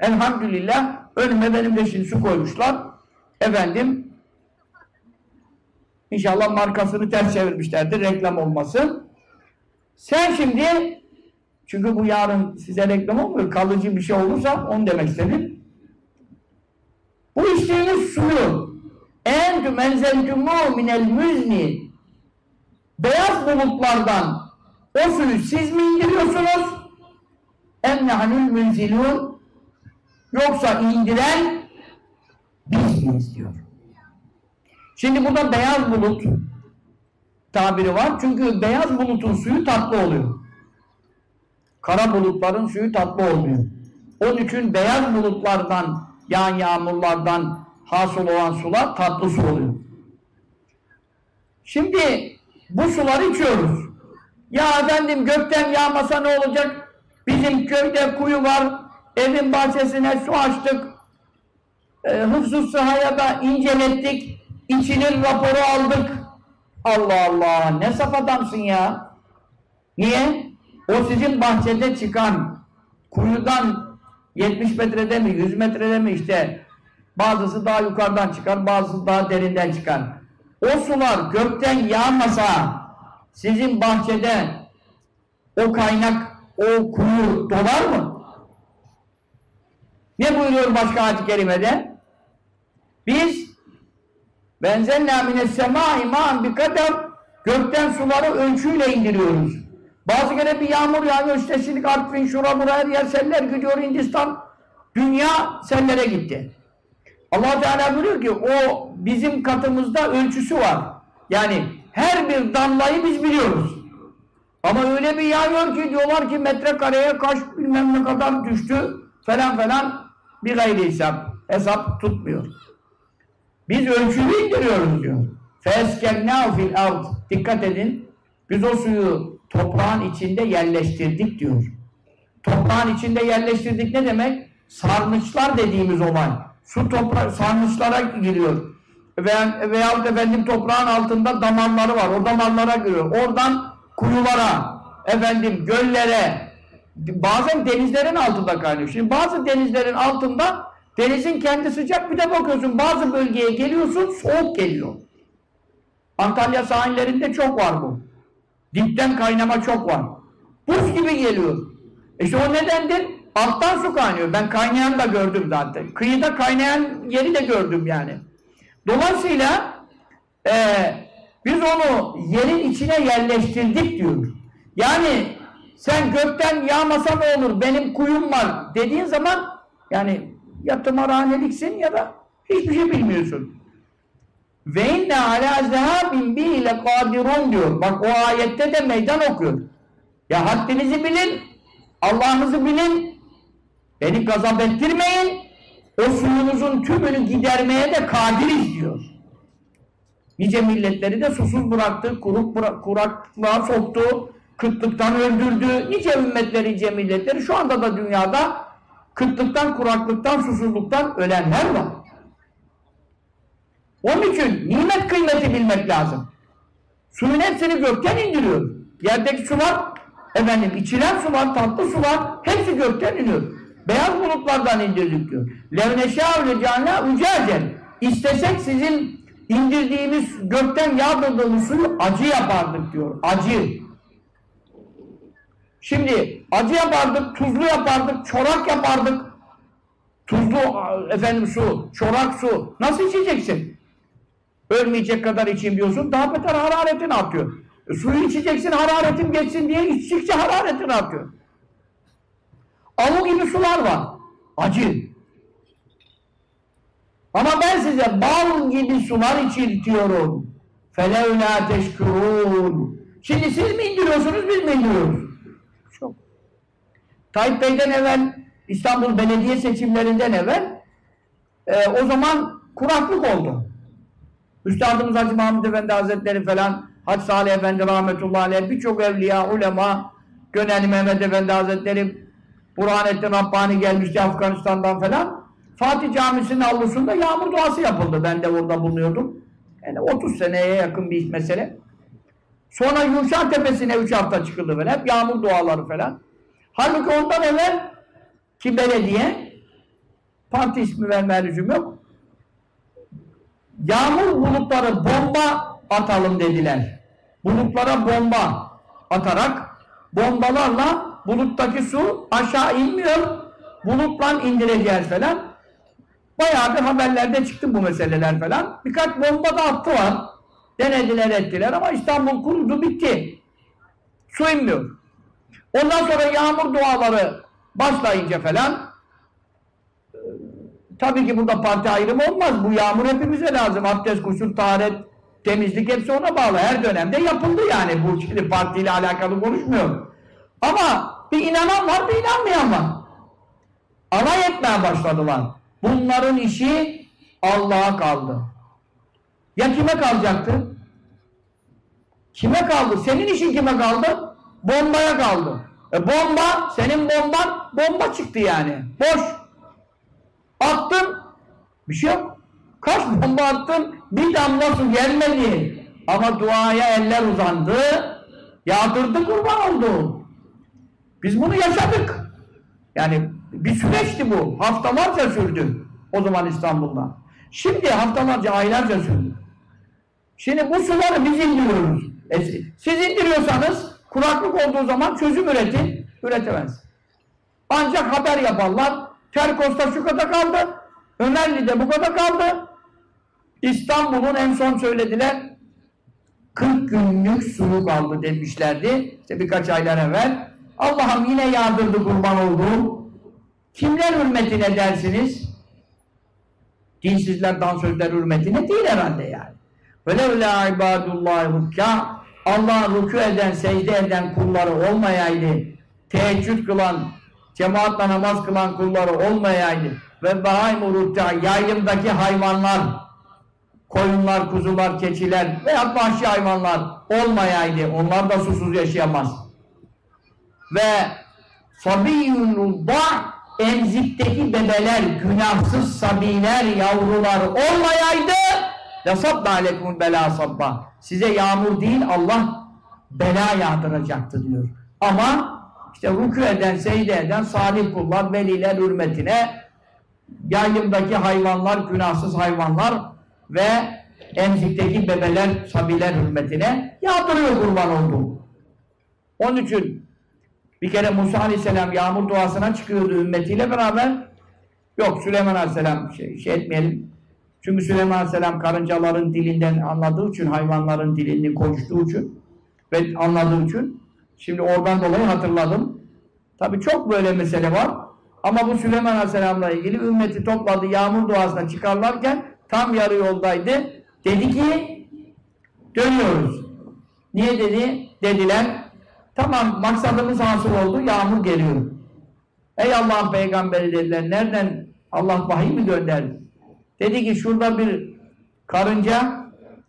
Elhamdülillah önüme benim de şimdi su koymuşlar. Efendim İnşallah markasını ters çevirmişlerdir, reklam olmasın. Sen şimdi, çünkü bu yarın size reklam olmuyor, kalıcı bir şey olursa onu demek istedim. Bu içtiğiniz suyu entüm enzeltümû minel müzni, beyaz bulutlardan o suyu siz mi indiriyorsunuz? Emnehanül münzilûn, yoksa indiren biz miyiz diyor. Şimdi burada beyaz bulut tabiri var. Çünkü beyaz bulutun suyu tatlı oluyor. Kara bulutların suyu tatlı olmuyor. Onun için beyaz bulutlardan, yağan yağmurlardan hasıl olan sular tatlı su oluyor. Şimdi bu suları içiyoruz. Ya efendim gökten yağmasa ne olacak? Bizim köyde kuyu var, evin bahçesine su açtık. Hıfz-ı Sıhha'ya da incelettik. İçinin raporu aldık. Allah Allah, ne saf adamsın ya. Niye? O sizin bahçede çıkan kuyudan 70 metrede mi, 100 metrede mi işte, bazısı daha yukarıdan çıkar, bazısı daha derinden çıkar. O sular gökten yağmasa sizin bahçede o kaynak, o kuyu dolar mı? Ne buyuruyor başka ayet-i kerimede? Biz benzennâ minessemâi mâ'n bikadar, gökten suları ölçüyle indiriyoruz. Bazı kere bir yağmur yağıyor, işte şimdi Artvin, şura buraya, her yer seller gidiyor, Hindistan, dünya sellere gitti. Allah Teala buyuruyor ki o bizim katımızda ölçüsü var. Yani her bir damlayı biz biliyoruz. Ama öyle bir yağıyor ki diyorlar ki metrekareye kaç bilmem ne kadar düştü falan falan, bir gayri hesap tutmuyor. Biz ölçülü indiriyoruz diyor. فَاَسْكَرْنَاهُ فِي الْاَرْضِ, dikkat edin, biz o suyu toprağın içinde yerleştirdik diyor. Toprağın içinde yerleştirdik ne demek? Sarnıçlar dediğimiz olay. Su sarnıçlara giriyor. Veyahut efendim toprağın altında damarları var. O damarlara giriyor. Oradan kuyulara, efendim göllere, bazen denizlerin altında kaynıyor. Şimdi bazı denizlerin altında denizin kendi sıcak, bir de bakıyorsun bazı bölgeye geliyorsun soğuk geliyor. Antalya sahillerinde çok var bu. Dipten kaynama çok var. Buz gibi geliyor. İşte o nedendir? Alttan su kaynıyor. Ben kaynayan da gördüm zaten. Kıyıda kaynayan yeri de gördüm yani. Dolayısıyla biz onu yerin içine yerleştirdik diyor. Yani sen gökten yağmasa ne olur, benim kuyum var dediğin zaman yani ya tımarhaneliksin ya da hiçbir şey bilmiyorsun. Ve inne alâ zehâbin bihi lekâdirûn diyor. Bak o ayette de meydan okuyor. Ya haddinizi bilin, Allah'ınızı bilin, beni gazap ettirmeyin, o suyunuzun tümünü gidermeye de kadiriz diyor. Nice milletleri de susuz bıraktı, kuraklığa soktu, kıtlıktan öldürdü. Nice ümmetleri, nice milletleri şu anda da dünyada kıtlıktan, kuraklıktan, susuzluktan ölenler var. Onun için nimet kıymeti bilmek lazım. Suyun hepsini gökten indiriyor. Yerdeki sular, efendim içilen sular, tatlı sular hepsi gökten iniyor. Beyaz bulutlardan indirdik diyor. لَوْنَشَاءُ لَجَعْنَا اُجَاجًا, İstesek sizin indirdiğimiz, gökten yağdırdığımız suyu acı yapardık diyor. Acı. Şimdi acı yapardık, tuzlu yapardık, çorak yapardık. Tuzlu efendim su, çorak su. Nasıl içeceksin? Ölmeyecek kadar içeyim diyorsun, daha beter hararetin artıyor. Suyu içeceksin, hararetin geçsin diye içtikçe hararetin artıyor. Avu gibi sular var. Acı. Ama ben size bal gibi sular içirtiyorum. فَلَوْلَا تَشْكُرُونَ. Şimdi siz mi indiriyorsunuz, biz mi indiriyoruz? Çok. Tayyip Bey'den evvel, İstanbul Belediye seçimlerinden evvel o zaman kuraklık oldu. Üstadımız Hacı Mahmud Efendi Hazretleri falan, Hacı Salih Efendi rahmetullahi aleyh, birçok evliya, ulema, Gönenli Mehmet Efendi Hazretleri, Burhanettin Rabbani gelmişti Afganistan'dan falan. Fatih Camisi'nin avlusunda yağmur duası yapıldı. Ben de orada bulunuyordum. Yani 30 seneye yakın bir mesele. Sonra Yuşan Tepesi'ne 3 hafta çıkıldı böyle. Hep yağmur duaları falan. Halbuki ondan evvel ki belediye parti ismi vermeye lüzum yok. Yağmur bulutları bomba atalım dediler. Bulutlara bomba atarak bombalarla buluttaki su aşağı inmiyor. Bulutla indireceğiz falan. Bayağı bir haberlerde çıktı bu meseleler falan. Birkaç bomba da attılar. Denediler ettiler ama İstanbul kurudu bitti. Su inmiyor. Ondan sonra yağmur duaları başlayınca falan tabii ki burada parti ayrımı olmaz. Bu yağmur hepimize lazım. Abdest, gusül, taharet, temizlik hepsi ona bağlı. Her dönemde yapıldı yani. Bu şimdi partiyle alakalı konuşmuyor. Ama bir inanan var, bir inanmayan var. Alay etmeye başladılar. Bunların işi Allah'a kaldı. Ya kime kalacaktı? Kime kaldı? Senin işin kime kaldı? Bombaya kaldı. Bomba, senin bomban, bomba çıktı yani. Boş. Attın, bir şey yok. Kaç bomba attın, bir damla su gelmedi. Ama duaya eller uzandı, yağdırdı, kurban oldu. Biz bunu yaşadık. Yani bir süreçti bu. Haftalarca sürdü o zaman İstanbul'da. Şimdi haftalarca, aylarca sürdü. Şimdi bu suları biz indiriyoruz. Siz indiriyorsanız kuraklık olduğu zaman çözüm üretin. Üretemez. Ancak haber yaparlar. Terkos'ta şu kadar kaldı. Ömerli'de bu kadar kaldı. İstanbul'un en son söylediler 40 günlük suyu kaldı demişlerdi. İşte birkaç aylar evvel. Allah'ım yine yağdırdı kurban olduğum. Kimler hürmetine dersiniz? Dinsizler, dansözler hürmetine değil herhalde yani. وَلَوْلَا عِبَادُ اللّٰهِ رُكَّا Allah'a rükû eden, secde eden kulları olmayaydı. Teheccüd kılan, cemaatle namaz kılan kulları olmayaydı. Ve bahâim-ı yaylımdaki hayvanlar, koyunlar, kuzular, keçiler veya vahşi hayvanlar olmayaydı. Onlar da susuz yaşayamaz. Ve sabiyyun emzikteki bebeler, günahsız sabiler, yavrular olmayaydı لَصَبَّ عَلَيْكُمُ الْبَلَا صَبَّ Size yağmur değil Allah bela yağdıracaktı diyor. Ama işte rükû eden, secde eden salih kullar, veliler hürmetine yaylımdaki hayvanlar, günahsız hayvanlar ve emzikteki bebeler, sabiler hürmetine yağdırıyor kurban olduğu. Onun için bir kere Musa Aleyhisselam yağmur duasına çıkıyordu ümmetiyle beraber. Yok Süleyman Aleyhisselam şey etmeyelim. Çünkü Süleyman Aleyhisselam karıncaların dilinden anladığı için, hayvanların dilini konuştuğu için ve anladığı için şimdi oradan dolayı hatırladım. Tabii çok böyle mesele var. Ama bu Süleyman Aleyhisselam'la ilgili ümmeti topladı yağmur duasına çıkarlarken tam yarı yoldaydı. Dedi ki dönüyoruz. Niye dedi? Dediler. Tamam maksadımız hasıl oldu. Yağmur geliyor. Ey Allah'ın peygamberi dediler. Nereden Allah vahiy mi gönderdi? Dedi ki şurada bir karınca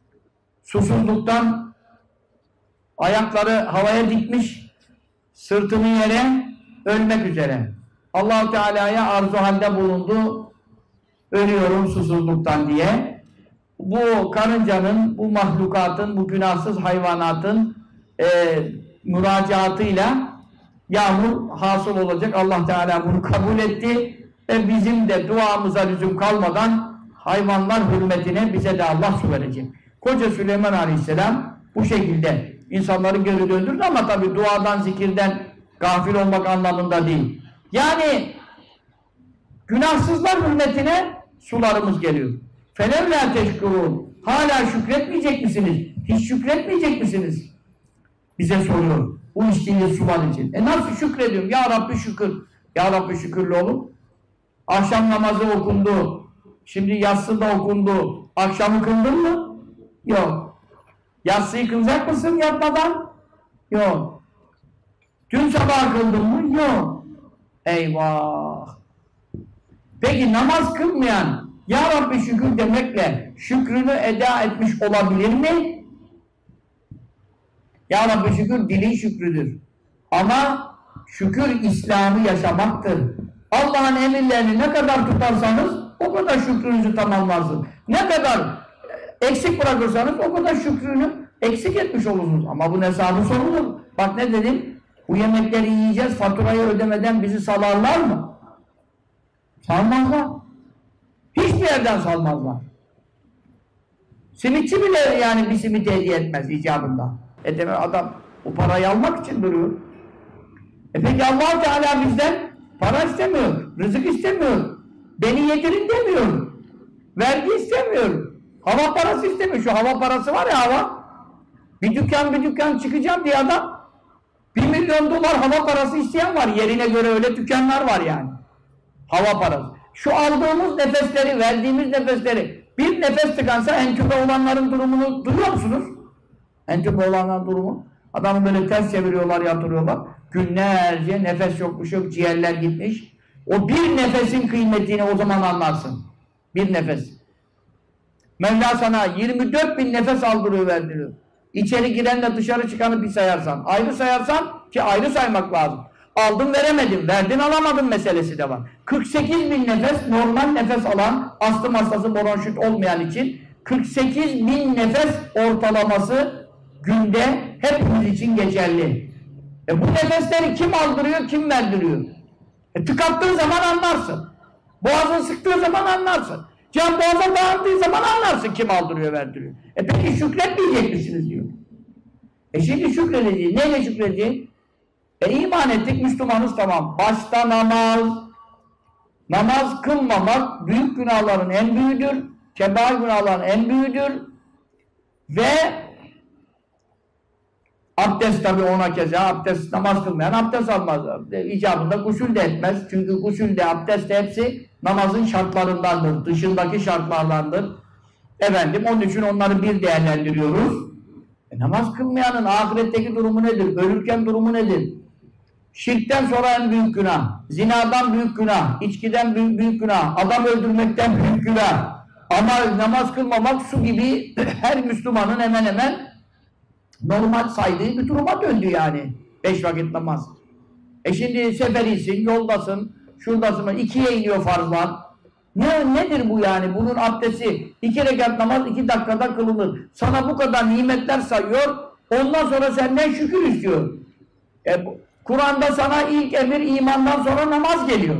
susuzluktan ayakları havaya dikmiş, sırtını yere ölmek üzere. Allah-u Teala'ya arzu halde bulundu. Ölüyorum susuzluktan diye. Bu karıncanın, bu mahlukatın, bu günahsız hayvanatın müracaatıyla yağmur hasıl olacak. Allah Teala bunu kabul etti ve bizim de duamıza lüzum kalmadan hayvanlar hürmetine bize de Allah su verecek. Koca Süleyman Aleyhisselam bu şekilde insanları geri döndürdü ama tabi duadan, zikirden gafil olmak anlamında değil. Yani günahsızlar hürmetine sularımız geliyor. فَلَوْلَا تَشْكُرُونَ Hala şükretmeyecek misiniz? Hiç şükretmeyecek misiniz? Bize soruyor. Bu içtiğiniz sular için. Nasıl şükrediyorum? Ya Rabbi şükür. Ya Rabbi şükürlü olun. Akşam namazı okundu. Şimdi yatsı da okundu. Akşamı kıldın mı? Yok. Yatsıyı kılacak mısın yatmadan? Yok. Dün sabah kıldın mı? Yok. Eyvah. Peki namaz kılmayan Ya Rabbi şükür demekle şükrünü eda etmiş olabilir mi? Ya Rabbi şükür dilin şükrüdür. Ama şükür İslam'ı yaşamaktır. Allah'ın emirlerini ne kadar tutarsanız o kadar şükrünüzü tamamlarsınız. Ne kadar eksik bırakırsanız o kadar şükrünü eksik etmiş olursunuz. Ama bu hesabı sorulur. Bak ne dedim? Bu yemekleri yiyeceğiz, faturayı ödemeden bizi salarlar mı? Salmazlar. hiçbir yerden salmazlar. Simitçi bile yani bir simit hediye etmez icabında. Demek adam o parayı almak için duruyor. Peki Allah Teala bizden para istemiyor, rızık istemiyor, beni yedirin demiyor, vergi istemiyor, hava parası istemiyor. Şu hava parası var ya, hava. Bir dükkan çıkacağım diye adam 1 milyon dolar hava parası isteyen var. Yerine göre öyle dükkanlar var yani. Hava parası. Şu aldığımız nefesleri, verdiğimiz nefesleri, bir nefes tıkansa entübe olanların durumunu duyuyor musunuz? Entübe olanların durumu. Adamı böyle ters çeviriyorlar, yatırıyorlar. Günlerce nefes yokmuş, yok ciğerler gitmiş. O bir nefesin kıymetini o zaman anlarsın. Bir nefes. Mevla sana 24.000 nefes aldırıyor, verdiriyor. İçeri girenle dışarı çıkanı bir sayarsan, ayrı sayarsan, ki ayrı saymak lazım. Aldım veremedim, verdin alamadın meselesi de var. 48.000 nefes, normal nefes alan, astım hastası, bronşit olmayan için 48.000 nefes ortalaması günde hepimiz için geçerli. Bu nefesleri kim aldırıyor, kim verdiriyor? Tıkattığın zaman anlarsın. Boğazını sıktığı zaman anlarsın. Can boğaza dağıldığı zaman anlarsın kim aldırıyor, verdiriyor. Peki şükretmeyecek misiniz diyor. Şimdi şükredeceğiz. Neyle şükredeceğiz? İman ettik, Müslümanız, tamam. Başta namaz. Namaz kılmamak büyük günahların en büyüğüdür. Kebair günahların en büyüğüdür. Ve abdest tabi ona keza, abdest, namaz kılmayan abdest almaz. İcabında gusül de etmez. Çünkü gusül de, abdest de hepsi namazın şartlarındandır. Dışındaki şartlardandır. Onun için onları bir değerlendiriyoruz. Namaz kılmayanın ahiretteki durumu nedir? Ölürken durumu nedir? Şirkten sonra en büyük günah, zinadan büyük günah, içkiden büyük günah, adam öldürmekten büyük günah. Ama namaz kılmamak su gibi her Müslümanın hemen hemen normal saydığı bir duruma döndü yani. 5 vakit namaz. Şimdi seferisin, yoldasın, şuradasın, 2'ye iniyor farzlar. Nedir bu yani? Bunun abdesti 2 rekat namaz 2 dakikada kılınır. Sana bu kadar nimetler sayıyor, ondan sonra senden şükür istiyor. Kur'an'da sana ilk emir imandan sonra namaz geliyor.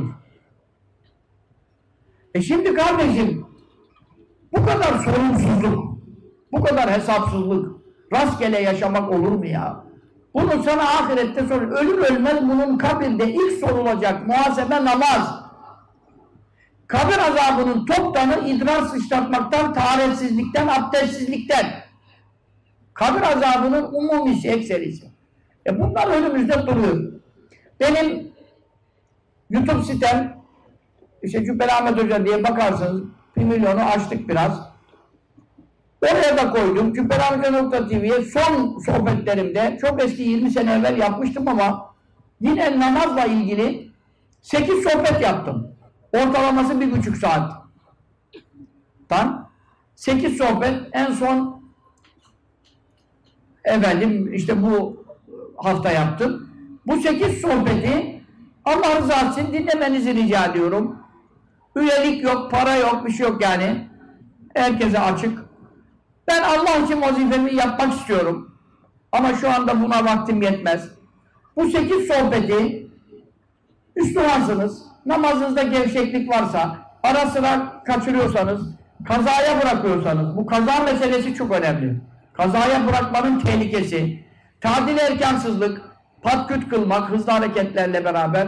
Şimdi kardeşim, bu kadar sorumsuzluk, bu kadar hesapsızlık, rastgele yaşamak olur mu ya? Bunu sana ahirette sorulur. Ölür ölmez bunun kabirde ilk sorulacak muhasebe namaz. Kabir azabının toptanı idrar sıçratmaktan, taharetsizlikten, abdestsizlikten. Kabir azabının umumisi, ekserisi. Bunlar önümüzde duruyor. Benim YouTube sitem, Cübbeli Ahmet Hoca diye bakarsınız, 1 milyonu aştık biraz. Oraya da koydum. Cübbeliahmethoca.tv'ye son sohbetlerimde, çok eski 20 sene evvel yapmıştım ama yine namazla ilgili 8 sohbet yaptım. Ortalaması 1,5 saattan 8 sohbet, en son bu hafta yaptım. Bu 8 sohbeti Allah rızası için dinlemenizi rica ediyorum. Üyelik yok, para yok, bir şey yok yani. Herkese açık. Ben Allah için vazifemi yapmak istiyorum. Ama şu anda buna vaktim yetmez. Bu 8 sohbeti Müslümansınız, namazınızda gevşeklik varsa, ara sıra kaçırıyorsanız, kazaya bırakıyorsanız, bu kaza meselesi çok önemli. Kazaya bırakmanın tehlikesi, tadil erkansızlık, patküt kılmak, hızlı hareketlerle beraber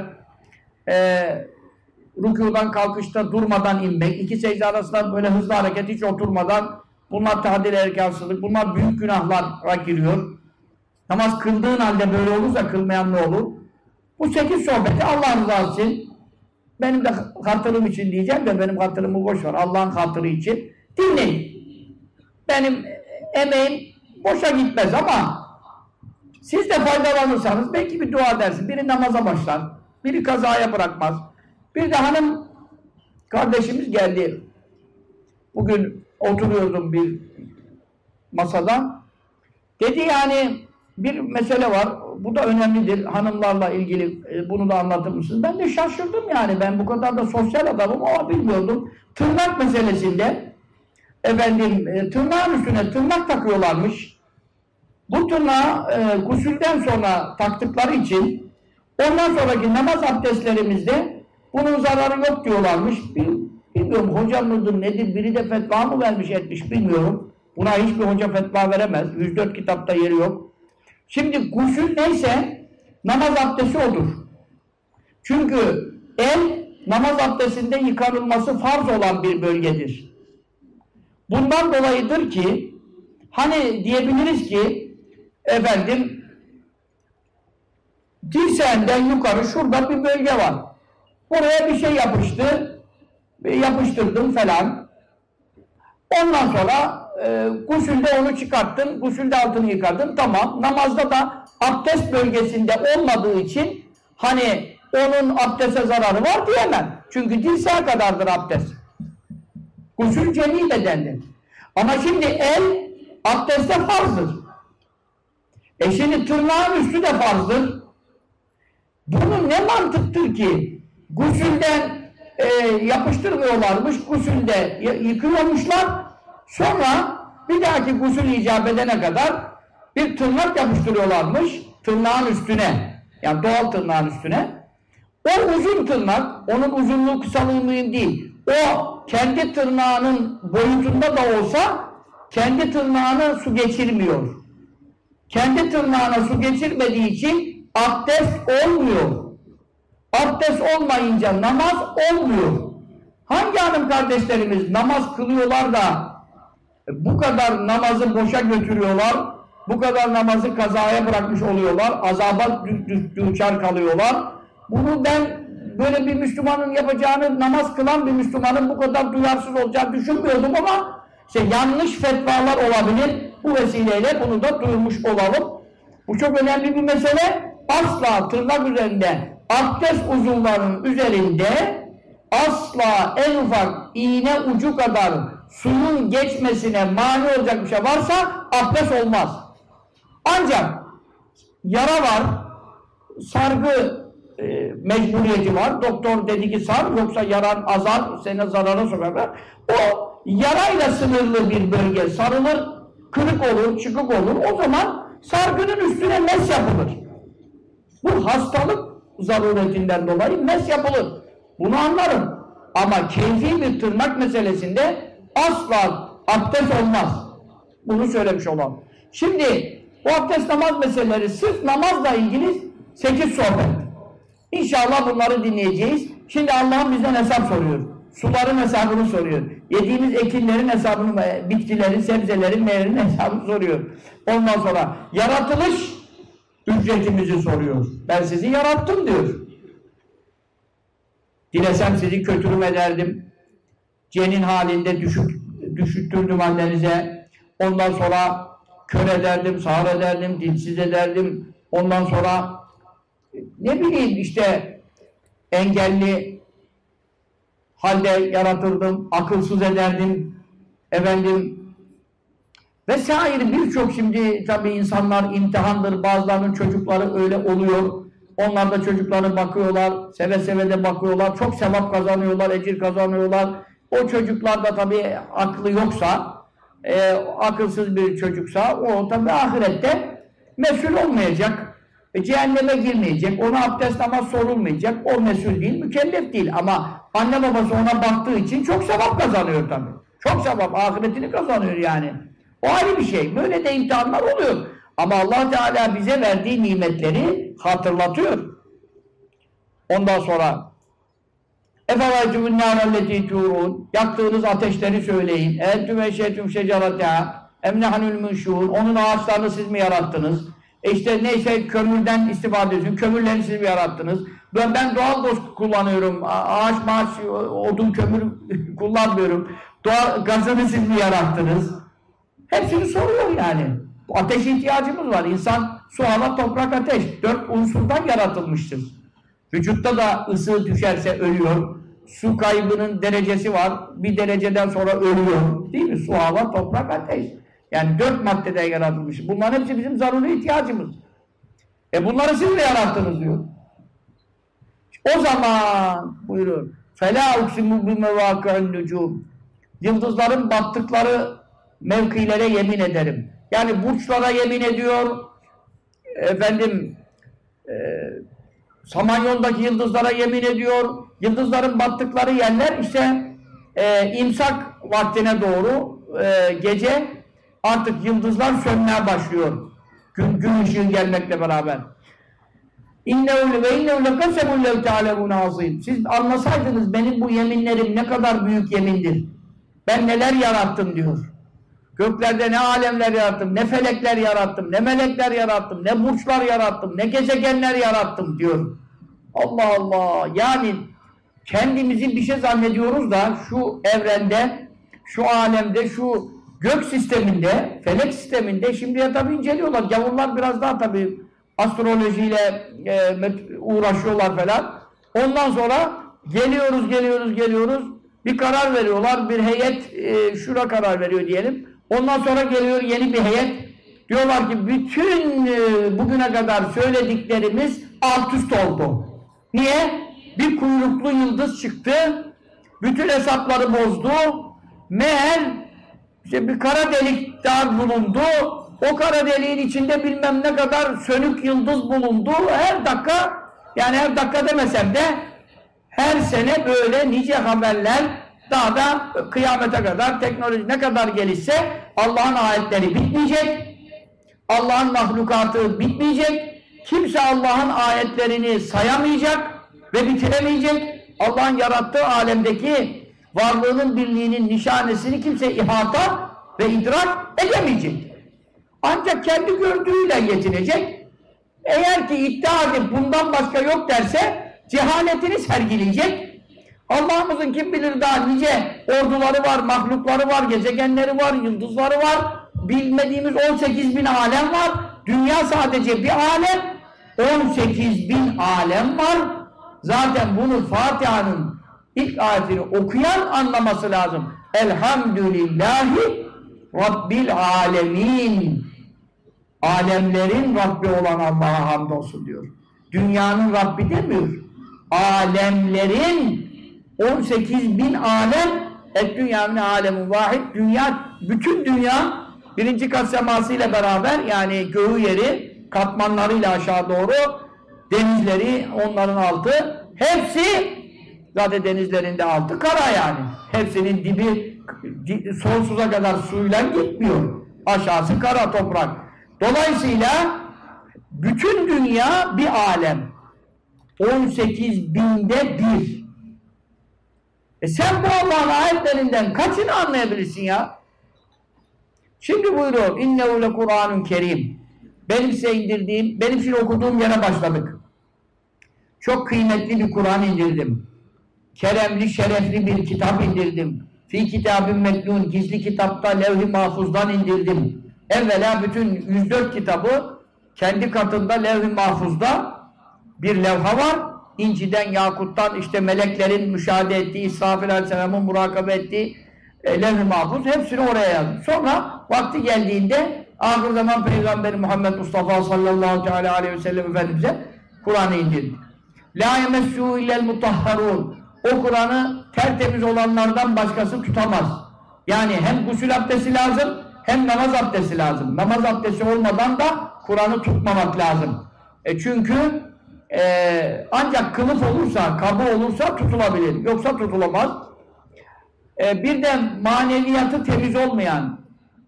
rükûdan kalkışta durmadan inmek, 2 secde arasında böyle hızlı hareket hiç oturmadan, bunlar tadil erkansızlık, bunlar büyük günahlara giriyor. Namaz kıldığın halde böyle olursa kılmayan ne olur? Bu 8 sohbeti Allah rızası için, benim de hatırım için diyeceğim de benim hatırımı boş ver, Allah'ın hatırı için dinleyin. Benim emeğim boşa gitmez ama siz de faydalanırsanız belki bir dua dersin. Biri namaza başlar, biri kazaya bırakmaz. Bir de hanım kardeşimiz geldi. Bugün oturuyordum bir masada. Dedi yani bir mesele var. Bu da önemlidir. Hanımlarla ilgili bunu da anlatır mısınız? Ben de şaşırdım yani. Ben bu kadar da sosyal adamım ama bilmiyordum. Tırnak meselesinde tırnağın üstüne tırnak takıyorlarmış. Bu tırnağı gusülden sonra taktıkları için ondan sonraki namaz abdestlerimizde bunun zararı yok diyorlarmış. Bir bilmiyorum hoca mıdır nedir, biri de fetva mı vermiş etmiş bilmiyorum. Buna hiçbir hoca fetva veremez. 104 kitapta yeri yok. Şimdi gusül neyse namaz abdesti odur. Çünkü el namaz abdestinde yıkanılması farz olan bir bölgedir. Bundan dolayıdır ki hani diyebiliriz ki efendim dirseğinden yukarı şurada bir bölge var. Buraya bir şey yapıştı, yapıştırdım falan. Ondan sonra gusülde onu çıkarttın, gusülde altını yıkadın, tamam. Namazda da abdest bölgesinde olmadığı için hani onun abdeste zararı var diyemem. Çünkü dirseğe kadardır abdest. Gusül cemi bedendir. Ama şimdi el abdeste farzdır. Şimdi tırnağın üstü de farzdır. Bunun ne mantıktır ki gusülden yapıştırmıyorlarmış, gusülde yıkıyormuşlar, sonra bir dahaki gusül icap edene kadar bir tırnak yapıştırıyorlarmış tırnağın üstüne, yani doğal tırnağın üstüne. O uzun tırnak, onun uzunluğu kısalığı mühim değil, o kendi tırnağının boyutunda da olsa kendi tırnağına su geçirmiyor. Kendi tırnağına su geçirmediği için abdest olmuyor. Abdest olmayınca namaz olmuyor. Hangi hanım kardeşlerimiz namaz kılıyorlar da bu kadar namazı boşa götürüyorlar, bu kadar namazı kazaya bırakmış oluyorlar, azaba düçar kalıyorlar. Bunu ben böyle bir Müslümanın yapacağını, namaz kılan bir Müslümanın bu kadar duyarsız olacağını düşünmüyordum ama işte yanlış fetvalar olabilir. Bu vesileyle bunu da duyurmuş olalım. Bu çok önemli bir mesele. Asla tırnak üzerinde, abdest uzuvlarının üzerinde asla en ufak iğne ucu kadar suyun geçmesine mani olacak bir şey varsa abdest olmaz. Ancak yara var, sargı mecburiyeti var. Doktor dedi ki sar, yoksa yaran azar, seni zarara sokar. O yarayla sınırlı bir bölge sarılır, kırık olur, çıkık olur. O zaman sargının üstüne mes yapılır. Bu hastalık zaruretinden dolayı mes yapılır. Bunu anlarım. Ama keyfi bir tırnak meselesinde asla abdest olmaz. Bunu söylemiş olalım. Şimdi bu abdest namaz meseleleri sırf namazla ilgili 8 sohbet. İnşallah bunları dinleyeceğiz. Şimdi Allah'ım bizden hesap soruyor. Suların hesabını soruyor. Yediğimiz ekinlerin hesabını, bitkilerin, sebzelerin, meyvelerin hesabını soruyor. Ondan sonra yaratılış ücretimizi soruyor. Ben sizi yarattım diyor. Dilesem sizi kötürüm ederdim. Cenin halinde düşüttürdüm annenize. Ondan sonra kör ederdim, sağır ederdim, dilsiz ederdim. Ondan sonra ne bileyim işte engelli halde yaratırdım, akılsız ederdim, efendim vesaire birçok. Şimdi tabii insanlar imtihandır, bazılarının çocukları öyle oluyor. Onlar da çocuklarına bakıyorlar, seve seve de bakıyorlar, çok sevap kazanıyorlar, ecir kazanıyorlar. O çocuklar da tabii aklı yoksa, akılsız bir çocuksa o tabii ahirette mesul olmayacak. Cehenneme girmeyecek, ona abdest namaz sorulmayacak, o mesul değil, mükellef değil. Ama anne babası ona baktığı için çok sevap kazanıyor tabii. Çok sevap, ahiretini kazanıyor yani. O ayrı bir şey. Böyle de imtihanlar oluyor. Ama Allah Teala bize verdiği nimetleri hatırlatıyor. Ondan sonra اَفَوَاجُمُ النَّارَ الَّتِي تُورُونَ yaktığınız ateşleri söyleyin. اَنْتُمْ اَشَيْتُمْ شَجَرَتَهَا اَمْنَحَنُ الْمُنْشُونَ onun ağaçlarını siz mi yarattınız? İşte neyse kömürden istifade ediyorsun. Kömürlerini siz mi yarattınız? Ben doğal gaz kullanıyorum. Ağaç, odun, kömür kullanmıyorum. Doğal gazını siz mi yarattınız? Hepsini soruyor yani. Ateş ihtiyacımız var. İnsan su, hava, toprak, ateş. 4 unsurdan yaratılmıştır. Vücutta da ısı düşerse ölüyor. Su kaybının derecesi var. Bir dereceden sonra ölüyor. Değil mi? Su, hava, toprak, ateş. Yani 4 maddeden yaratılmış. Bunların hepsi bizim zaruri ihtiyacımız. Bunları siz mi yarattınız diyor. O zaman buyurun. فَلَا اُقْسِمُ بِمَوَاقِعِ النُّجُومِ yıldızların battıkları mevkilere yemin ederim. Yani burçlara yemin ediyor. Efendim Samanyolu'daki yıldızlara yemin ediyor. Yıldızların battıkları yerler işte imsak vaktine doğru gece artık yıldızlar sönmeye başlıyor. Gün ışığı gelmekle beraber. İnnehu ve innehu lekasemun lev te'alemun azim. Siz anlasaydınız benim bu yeminlerim ne kadar büyük yemindir. Ben neler yarattım diyor. Göklerde ne alemler yarattım, ne felekler yarattım, ne melekler yarattım, ne burçlar yarattım, ne gezegenler yarattım diyor. Allah Allah! Yani kendimizi bir şey zannediyoruz da şu evrende, şu alemde, şu gök sisteminde, felek sisteminde şimdiye tabi inceliyorlar. Gavurlar biraz daha tabi astrolojiyle uğraşıyorlar falan. Ondan sonra geliyoruz. Bir karar veriyorlar. Bir heyet şura karar veriyor diyelim. Ondan sonra geliyor yeni bir heyet. Diyorlar ki bütün bugüne kadar söylediklerimiz alt üst oldu. Niye? Bir kuyruklu yıldız çıktı. Bütün hesapları bozdu. Meğer işte bir kara delik daha bulundu. O kara deliğin içinde bilmem ne kadar sönük yıldız bulundu. Her dakika, yani her dakika demesem de her sene böyle nice haberler, daha da kıyamete kadar teknoloji ne kadar gelişse Allah'ın ayetleri bitmeyecek. Allah'ın mahlukatı bitmeyecek. Kimse Allah'ın ayetlerini sayamayacak ve bitiremeyecek. Allah'ın yarattığı alemdeki varlığının birliğinin nişanesini kimse ihata ve idrak edemeyecek. Ancak kendi gördüğüyle yetinecek. Eğer ki iddia edip bundan başka yok derse cehaletini sergileyecek. Allah'ımızın kim bilir daha nice orduları var, mahlukları var, gezegenleri var, yıldızları var. Bilmediğimiz 18 bin alem var. Dünya sadece bir alem. 18 bin alem var. Zaten bunu Fatiha'nın ilk ayetini okuyan anlaması lazım. Elhamdülillahi Rabbil alemin. Alemlerin Rabbi olan Allah'a hamdolsun diyor. Dünyanın Rabbi demiyor. Alemlerin 18 bin alem dünya min alemun vahid. Dünya, bütün dünya birinci kat semasıyla beraber, yani göğü yeri katmanlarıyla aşağı doğru, denizleri, onların altı, hepsi zaten denizlerinde altı kara yani. Hepsinin dibi sonsuza kadar suyla gitmiyor. Aşağısı kara toprak. Dolayısıyla bütün dünya bir alem. 18 binde bir. Sen bu Allah'ın ayetlerinden kaçını anlayabilirsin ya? Şimdi buyuruyor. İnnehu le Kur'anun kerim. Benim size indirdiğim, benim şimdi okuduğum yere başladık. Çok kıymetli bir Kur'an indirdim. Keremli, şerefli bir kitap indirdim. Fi kitabın meknun, gizli kitapta levh-i mahfuzdan indirdim. Evvela bütün 104 kitabı kendi katında levh-i mahfuzda bir levha var. İnciden, yakuttan, işte meleklerin müşahede ettiği, İsrafil Aleyhisselam'ın murakabe ettiği levh-i mahfuz, hepsini oraya yazdım. Sonra vakti geldiğinde ahir zaman Peygamberi Muhammed Mustafa sallallahu aleyhi ve sellem Efendimiz'e Kur'an'ı indirdi. La yemessû illel mutahharûn. O Kur'an'ı tertemiz olanlardan başkası tutamaz. Yani hem gusül abdesti lazım, hem namaz abdesti lazım. Namaz abdesti olmadan da Kur'an'ı tutmamak lazım. Çünkü ancak kılıf olursa, kabı olursa tutulabilir. Yoksa tutulamaz. Bir de maneviyatı temiz olmayan,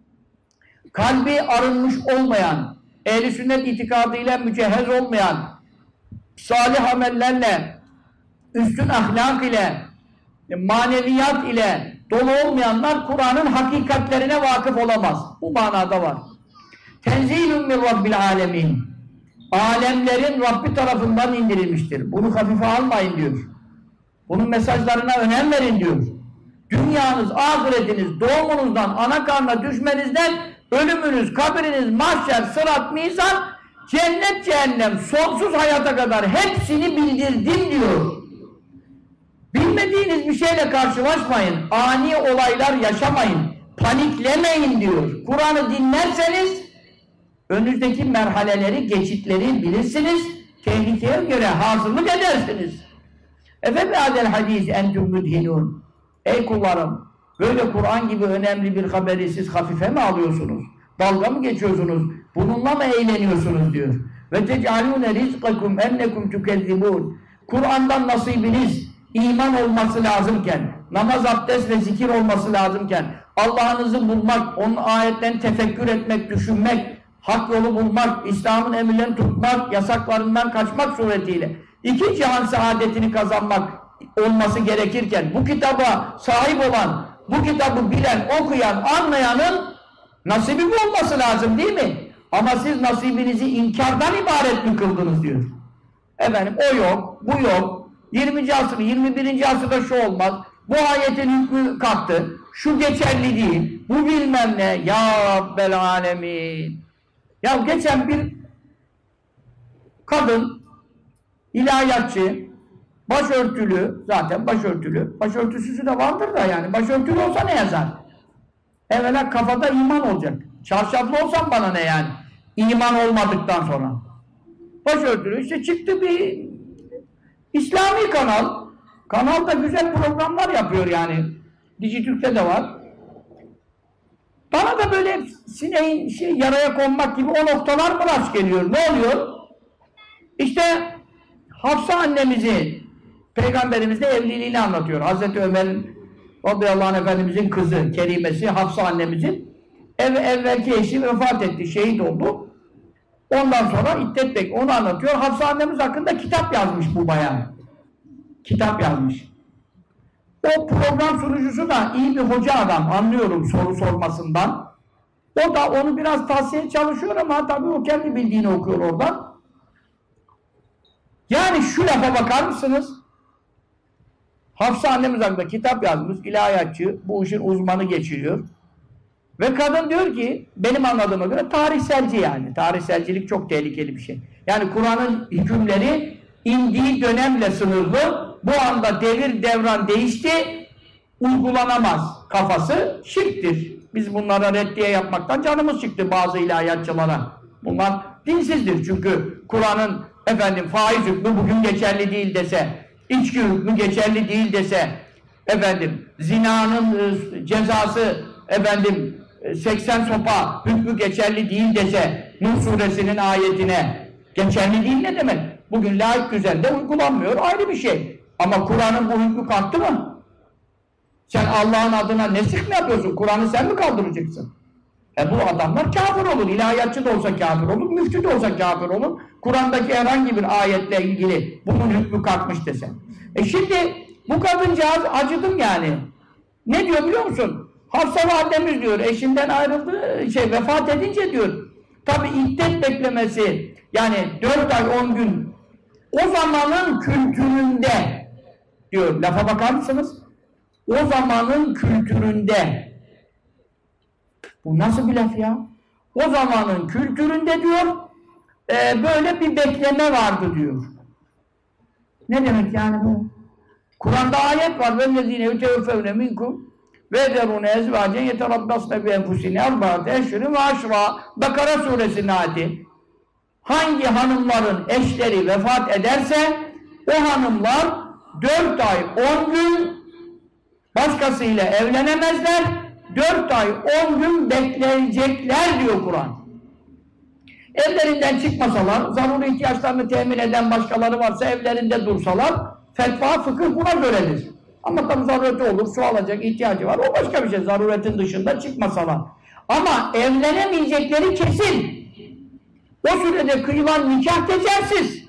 kalbi arınmış olmayan, ehl-i sünnet itikadıyla mücehhez olmayan, salih amellerle, üstün ahlak ile, maneviyat ile dolu olmayanlar Kur'an'ın hakikatlerine vakıf olamaz. Bu manada var. Tenzilun min Rabbil alemin. Alemlerin Rabbi tarafından indirilmiştir. Bunu hafife almayın diyor. Bunun mesajlarına önem verin diyor. Dünyanız, ahiretiniz, doğumunuzdan, ana karnına düşmenizden, ölümünüz, kabriniz, mahşer, sırat, mizan, cennet, cehennem, sonsuz hayata kadar hepsini bildirdim diyor. Bilmediğiniz bir şeyle karşılaşmayın. Ani olaylar yaşamayın. Paniklemeyin diyor. Kur'an'ı dinlerseniz önünüzdeki merhaleleri, geçitleri bilirsiniz. Tehlikeye göre hazırlık edersiniz. Efe be'adel hadis entüm müdhinun. Ey kullarım, böyle Kur'an gibi önemli bir haberi siz hafife mi alıyorsunuz? Dalga mı geçiyorsunuz? Bununla mı eğleniyorsunuz diyor. Ve tec'alûne rizqakum ennekum tukezzibûn. Kur'an'dan nasibiniz iman olması lazımken, namaz, abdest ve zikir olması lazımken, Allah'ınızı bulmak, onun ayetlerini tefekkür etmek, düşünmek, hak yolu bulmak, İslam'ın emirlerini tutmak, yasaklarından kaçmak suretiyle iki cihan saadetini kazanmak olması gerekirken, bu kitaba sahip olan, bu kitabı bilen, okuyan, anlayanın nasibi bu olması lazım değil mi? Ama siz nasibinizi inkardan ibaret mi kıldınız diyor. Efendim o yok, bu yok. 20. asır, 21. asırda şu olmaz. Bu ayetin hükmü kalktı. Şu geçerli değil. Bu bilmem ne. Ya Rabbel Alemin. Ya geçen bir kadın, ilahiyatçı, başörtülü, zaten başörtülü. Başörtüsüzü de vardır da yani. Başörtülü olsa ne yazar? Evvela kafada iman olacak. Çarşaflı olsam bana ne yani? İman olmadıktan sonra. Başörtülü işte çıktı bir İslami kanal. Kanal da güzel programlar yapıyor yani. Dijitürk'te de var. Bana da böyle sineğin yaraya konmak gibi o noktalar mı rast geliyor? Ne oluyor? İşte Hafsa annemizi, Peygamberimizle evliliğini anlatıyor. Hazreti Ömer'in radıyallahu anh efendimizin kızı, kerimesi Hafsa annemizin evvelki eşi vefat etti, şehit oldu. Ondan sonra İddet Bey onu anlatıyor. Hafsa annemiz hakkında kitap yazmış bu bayan. Kitap yazmış. O program sunucusu da iyi bir hoca adam, anlıyorum soru sormasından. O da onu biraz tavsiye çalışıyor ama tabii o kendi bildiğini okuyor oradan. Yani şu lafa bakar mısınız? Hafsa annemiz hakkında kitap yazmış, ilahiyatçı, bu işin uzmanı geçiriyor. Ve kadın diyor ki, benim anladığıma göre tarihselci yani. Tarihselcilik çok tehlikeli bir şey. Yani Kur'an'ın hükümleri indiği dönemle sınırlı, bu anda devir devran değişti, uygulanamaz kafası şirktir. Biz bunlara reddiye yapmaktan canımız çıktı bazı ilahiyatçılara. Bunlar dinsizdir çünkü Kur'an'ın faiz hükmü bugün geçerli değil dese, içki hükmü geçerli değil dese, zinanın cezası 80 sopa hükmü geçerli değil dese, Nur suresinin ayetine geçerli değil ne demek? Bugün laik düzende uygulanmıyor, ayrı bir şey. Ama Kur'an'ın bu hükmü kalktı mı? Sen Allah'ın adına nesih mi yapıyorsun? Kur'an'ı sen mi kaldıracaksın? Bu adamlar kafir olur. İlahiyatçı da olsa kafir olur, müftü de olsa kafir olur. Kur'an'daki herhangi bir ayetle ilgili bunun hükmü kalkmış dese. Şimdi bu kadıncağız acıdım yani. Ne diyor biliyor musun? Hafsa validemiz diyor, eşinden ayrıldı, vefat edince diyor, tabi iddet beklemesi, yani 4 ay 10 gün, o zamanın kültüründe, diyor, lafa bakar mısınız? O zamanın kültüründe, bu nasıl bir laf ya? O zamanın kültüründe diyor, böyle bir bekleme vardı diyor. Ne demek yani bu? Kur'an'da ayet var, وَالَّذ۪ينَ يُتَوْفَوْنَ مِنْكُمْ وَاَذَرُونَ اَزْوَاجًا يَتَرَبَّصْنَ بِاَنْفُسِهِنَّ اَرْبَعَةَ اَشْهُرٍ وَعَشْرًا Bakara suresinin ayeti. Hangi hanımların eşleri vefat ederse o hanımlar 4 ay 10 gün başkasıyla evlenemezler, 4 ay 10 gün bekleyecekler diyor Kur'an. Evlerinden çıkmasalar, zaruri ihtiyaçlarını temin eden başkaları varsa evlerinde dursalar, fetva, fıkıh buna göredir. Ama tabi zarureti olur, su alacak ihtiyacı var, o başka bir şey, zaruretin dışında çıkmasalar. Ama evlenemeyecekleri kesin. O sürede kıyılan nikah geçersiz.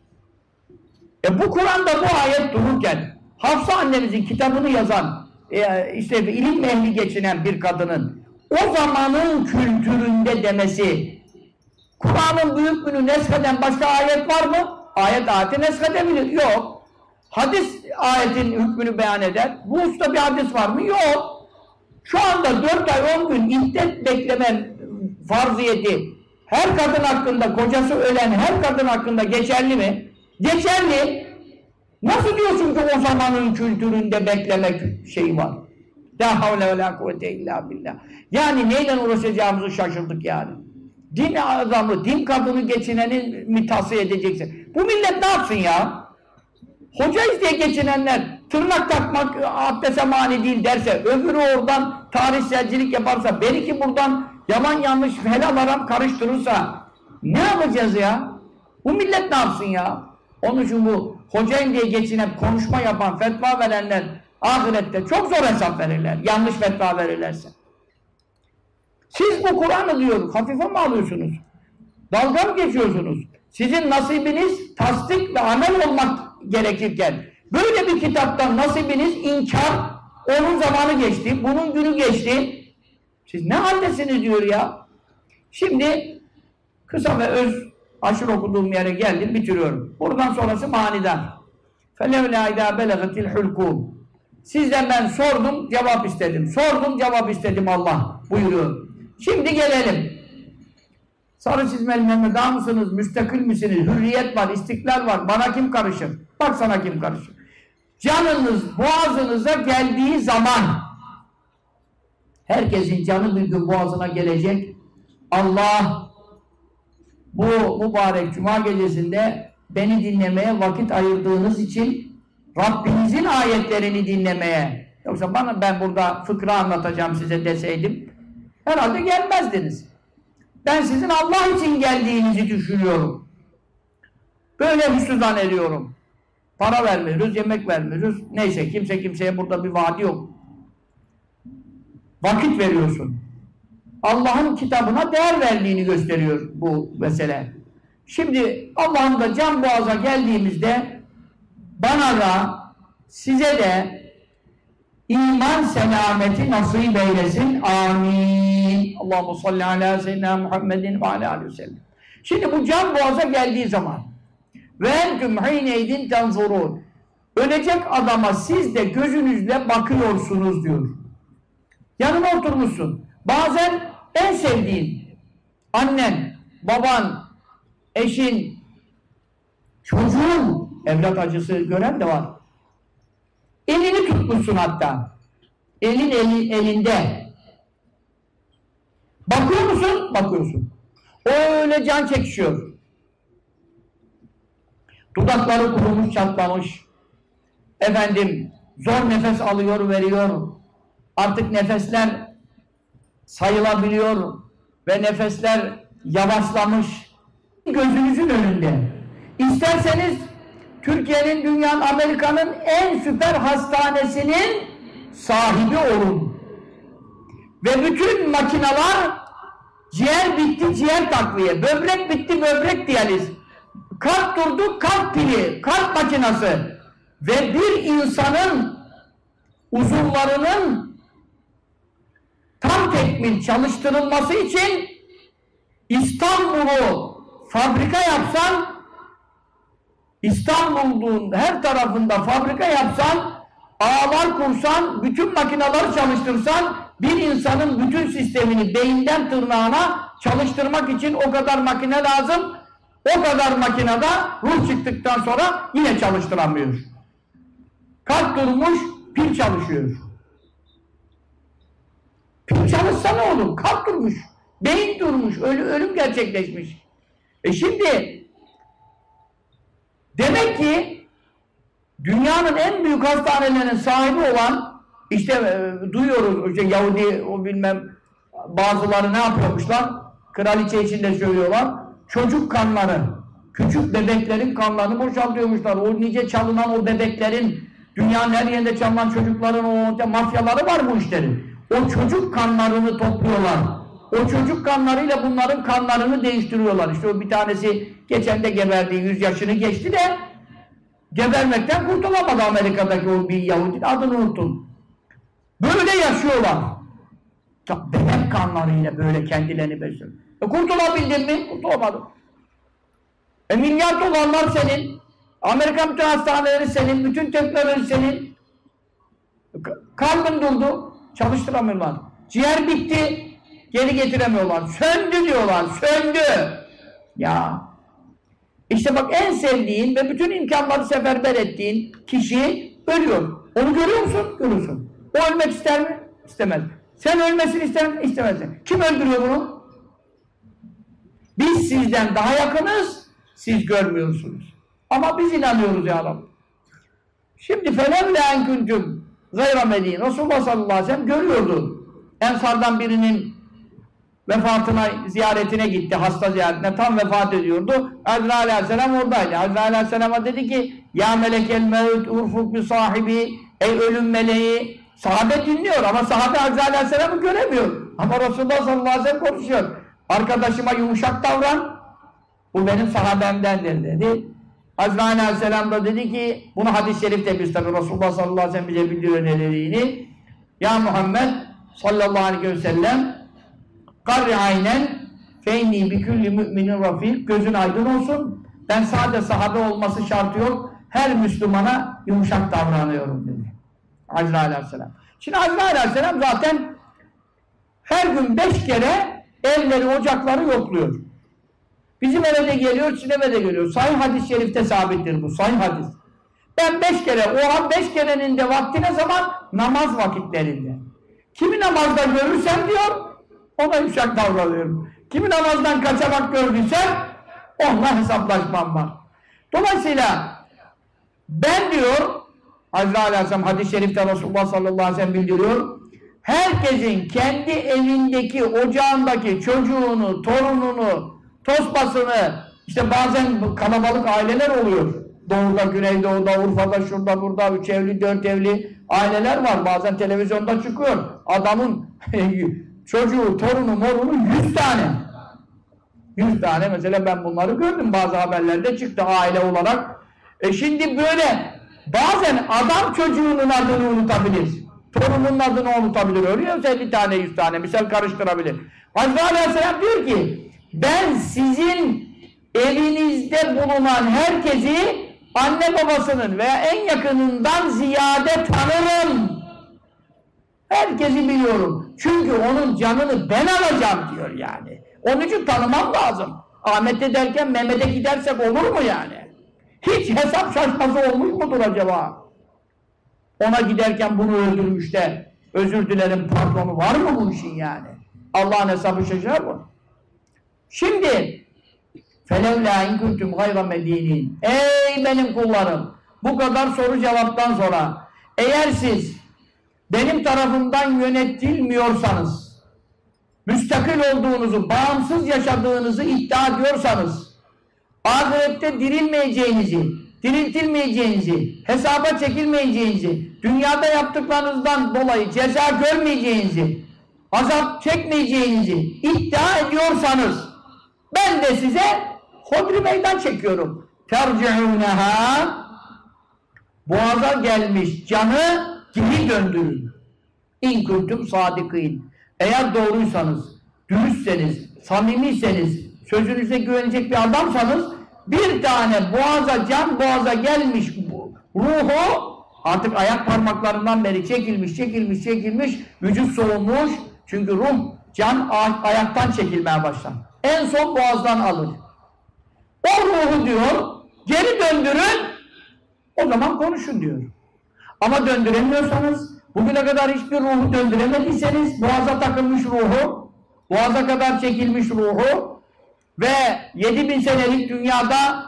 Bu Kur'an'da bu ayet dururken, Hafsa annemizin kitabını yazan, ilim ehli geçinen bir kadının, o zamanın kültüründe demesi, Kur'an'ın bu hükmünü nesheden başka ayet var mı? Ayeti neshedebilir. Yok. Hadis ayetin hükmünü beyan eder. Bu usta bir hadis var mı? Yok. Şu anda 4 ay 10 gün iddet beklemen farziyeti her kadın hakkında, kocası ölen her kadın hakkında geçerli mi? Geçerli. Nasıl diyorsun ki o zamanın kültüründe beklemek şeyi var? La havle ve la kuvvete illa billah. Yani neyle uğraşacağımızı şaşırdık yani. Din adamı, din kadını geçinenin mi tavsiye edeceksin? Bu millet ne yapsın ya? Hocayız diye geçinenler tırnak takmak abdeste mani değil derse, öbürü oradan tarihselcilik yaparsa, belki buradan yalan yanlış helal haram karıştırırsa ne yapacağız ya? Bu millet ne yapsın ya? Onun için bu hocayım diye geçinip konuşma yapan, fetva verenler ahirette çok zor hesap verirler. Yanlış fetva verirlerse. Siz bu Kur'an'ı diyor, hafife mi alıyorsunuz? Dalga mı geçiyorsunuz? Sizin nasibiniz tasdik ve amel olmak gerekirken böyle bir kitaptan nasibiniz inkar, onun zamanı geçti, bunun günü geçti. Siz ne haldesiniz diyor ya. Şimdi kısa ve öz aşırı okuduğum yere geldim, bitiriyorum. Buradan sonrası manidar. فَلَوْلَا اِذَا بَلَغَتِ الْحُلْقُونَ Sizden ben sordum, cevap istedim. Sordum, cevap istedim Allah buyuruyor. Şimdi gelelim. Sarı çizmeli Mehmet Ağa mısınız? Müstakil misiniz? Hürriyet var, istiklal var. Bana kim karışır? Bak sana kim karışır. Canınız boğazınıza geldiği zaman herkesin canı bir gün boğazına gelecek. Allah bu mübarek cuma gecesinde beni dinlemeye vakit ayırdığınız için Rabbinizin ayetlerini dinlemeye, yoksa ben burada fıkra anlatacağım size deseydim herhalde gelmezdiniz. Ben sizin Allah için geldiğinizi düşünüyorum. Böyle hüsnü zannediyorum. Para vermiyoruz, yemek vermiyoruz. Neyse kimse kimseye burada bir vaadi yok. Vakit veriyorsun. Allah'ın kitabına değer verdiğini gösteriyor bu mesele. Şimdi Allah'ın da can boğaza geldiğimizde bana da size de iman selameti nasip eylesin. Amin. Allahu salli ala seyyidina Muhammedin ve ala aleyhi ve sellem. Şimdi bu can boğaza geldiği zaman ve entüm hineydin tenzurun. Ölecek adama siz de gözünüzle bakıyorsunuz diyor. Yanına oturmuşsun. Bazen en sevdiğin annen, baban, eşin, çocuğun, evlat acısı gören de var. Elini tutmuşsun hatta. Elinde. Bakıyor musun? Bakıyorsun. O öyle can çekişiyor. Dudakları kurumuş, çatlamış. Efendim, zor nefes alıyor, veriyor. Artık nefesler sayılabiliyor ve nefesler yavaşlamış. Gözünüzün önünde. İsterseniz Türkiye'nin, dünyanın, Amerika'nın en süper hastanesinin sahibi olun. Ve bütün makineler ciğer bitti, ciğer takviye, böbrek bitti, böbrek diyaliz, kalp durdu, kalp pili, kalp makinesi ve bir insanın uzuvlarının tam tekmil çalıştırılması için İstanbul'u fabrika yapsan, İstanbul'un her tarafında fabrika yapsan, ağlar kursan, bütün makineleri çalıştırsan, bir insanın bütün sistemini beyinden tırnağına çalıştırmak için o kadar makine lazım. O kadar makinede ruh çıktıktan sonra yine çalıştıramıyor. Kalp durmuş, pil çalışıyor. Pil çalışsa ne olur? Kalp durmuş, beyin durmuş, ölüm gerçekleşmiş. Şimdi demek ki dünyanın en büyük hastanelerinin sahibi olan, işte duyuyoruz, işte Yahudi o bilmem bazıları ne yapıyormuşlar? Kraliçe içinde söylüyorlar. Çocuk kanları, küçük bebeklerin kanlarını boşaltıyormuşlar. O nice çalınan o bebeklerin, dünyanın her yerinde çalınan çocukların o mafyaları var bu işlerin. O çocuk kanlarını topluyorlar. O çocuk kanlarıyla bunların kanlarını değiştiriyorlar. İşte o bir tanesi geçen de geberdi, 100 yaşını geçti de gebermekten kurtulamadı Amerika'daki o bir Yahudi, adını unuttum. Böyle yaşıyorlar. Bebek kanlarıyla böyle kendilerini besliyor. Kurtulabildin mi? Kurtulamadım. Milyar dolarlar senin. Amerika bütün hastaneleri senin. Bütün teknoloji senin. Kalbin durdu. Çalıştıramıyorlar. Ciğer bitti. Geri getiremiyorlar. Söndü diyorlar. Söndü. Ya. İşte bak en sevdiğin ve bütün imkanları seferber ettiğin kişi ölüyor. Onu görüyor musun? Görüyorsun. O ölmek ister mi? İstemez. Sen ölmesini ister mi? İstemezsin. Kim öldürüyor bunu? Biz sizden daha yakınız, siz görmüyorsunuz. Ama biz inanıyoruz ya Rabbi. Şimdi فَلَوْلَا اَنْ كُنْتُمْ غَيْرَ مَد۪ينَ Resulullah sallallahu aleyhi ve sellem görüyordu. Ensardan birinin vefatına, ziyaretine gitti, hasta ziyaretine, tam vefat ediyordu. Azrail aleyhisselam oradaydı. Azrail aleyhisselama dedi ki, Ya melekel mevt urfuk bi sahibi Ey ölüm meleği, sahabe dinliyor ama sahabe Hazreti Aleyhisselam'ı göremiyor. Ama Resulullah sallallahu aleyhi ve sellem konuşuyor. Arkadaşıma yumuşak davran, bu benim sahabemdendir dedi. Hazreti Aleyhisselam da dedi ki, bunu hadis-i şerifte biz tabi Resulullah sallallahu aleyhi ve sellem bize bildiriyor ne dediğini. Ya Muhammed sallallahu aleyhi ve sellem karri aynen feyni bi külli müminin rafik, gözün aydın olsun. Ben sadece sahabe olması şartı yok. Her Müslümana yumuşak davranıyorum dedi. Hazreti Aleyhisselam. Şimdi Hazreti Aleyhisselam zaten her gün 5 kere evleri, ocakları yokluyor. Bizim eve de geliyor, sizin eve de geliyor. Sahih hadis-i şerifte sabittir bu. Sahih hadis. Ben 5 kere, o an 5 kerenin de vakti ne zaman? Namaz vakitlerinde. Kimi namazda görürsem diyor, ona yumuşak davranıyorum. Kimi namazdan kaçamak gördüysem, onunla hesaplaşmam var. Dolayısıyla ben diyor, Hazreti Aleyhisselam hadis-i şerifte Resulullah sallallahu aleyhi ve sellem bildiriyor, herkesin kendi evindeki, ocağındaki çocuğunu, torununu, tosbasını, işte bazen kalabalık aileler oluyor. Doğuda, Güneydoğu'da, Urfa'da, şurada, burada, 3 evli, 4 evli aileler var. Bazen televizyonda çıkıyor. Adamın çocuğu, torunu, morunu 100 tane. 100 tane mesela ben bunları gördüm. Bazı haberlerde çıktı aile olarak. Şimdi böyle bazen adam çocuğunun adını unutabilir. Torunun adını unutabilir. Öyle 50 tane, 100 tane. Misal karıştırabilir. Hazreti Aleyhisselam diyor ki ben sizin evinizde bulunan herkesi anne babasının veya en yakınından ziyade tanırım. Herkesi biliyorum. Çünkü onun canını ben alacağım diyor yani. Onun için tanımam lazım. Ahmet'e derken Mehmet'e gidersek olur mu yani? Hiç hesap şaşması olmuş mudur acaba? Ona giderken bunu öldürmüş de özür dilerim patronu var mı bu işin yani? Allah'ın hesabı şaşar mı? Şimdi فَلَوْلَا اِنْ كُنْتُمْ غَيْرَ مَد۪ينِينَ Ey benim kullarım! Bu kadar soru cevaptan sonra eğer siz benim tarafımdan yönetilmiyorsanız, müstakil olduğunuzu, bağımsız yaşadığınızı iddia ediyorsanız, ahirette dirilmeyeceğinizi, diriltilmeyeceğinizi, hesaba çekilmeyeceğinizi, dünyada yaptıklarınızdan dolayı ceza görmeyeceğinizi, azap çekmeyeceğinizi iddia ediyorsanız, ben de size hodri meydan çekiyorum. Terci'ûneha boğaza gelmiş canı geri döndürün. İn kuntum sadikin. Eğer doğruysanız, dürüstseniz, samimiyseniz, sözünüze güvenecek bir adamsanız bir tane boğaza, can boğaza gelmiş ruhu artık ayak parmaklarından beri çekilmiş, vücut soğumuş. Çünkü ruh, can ayaktan çekilmeye başlar. En son boğazdan alır. O ruhu diyor, geri döndürün, o zaman konuşun diyor. Ama döndüremiyorsanız, bugüne kadar hiçbir ruhu döndüremediyseniz, boğaza takılmış ruhu, boğaza kadar çekilmiş ruhu ve 7000 senelik dünyada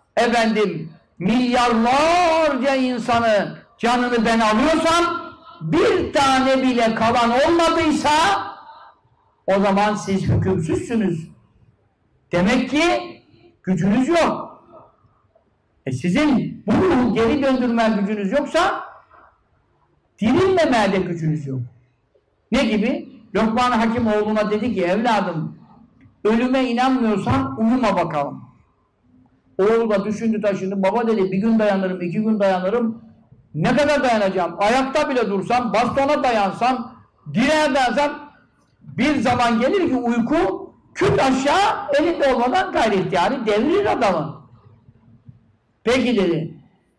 milyarlarca insanı, canını ben alıyorsam, bir tane bile kalan olmadıysa, o zaman siz hükümsüzsünüz. Demek ki gücünüz yok. Sizin bu ruhu geri döndürme gücünüz yoksa dirilmemeye de gücünüz yok. Ne gibi? Lokman Hakim oğluna dedi ki evladım ölüme inanmıyorsan uyuma bakalım. Oğul da düşündü taşındı. Baba dedi bir gün dayanırım, 2 gün dayanırım. Ne kadar dayanacağım? Ayakta bile dursam, bastona dayansam, direğe dayansam bir zaman gelir ki uyku küt aşağı elinde olmadan gayri ihtiyari devirir adamı. Peki dedi.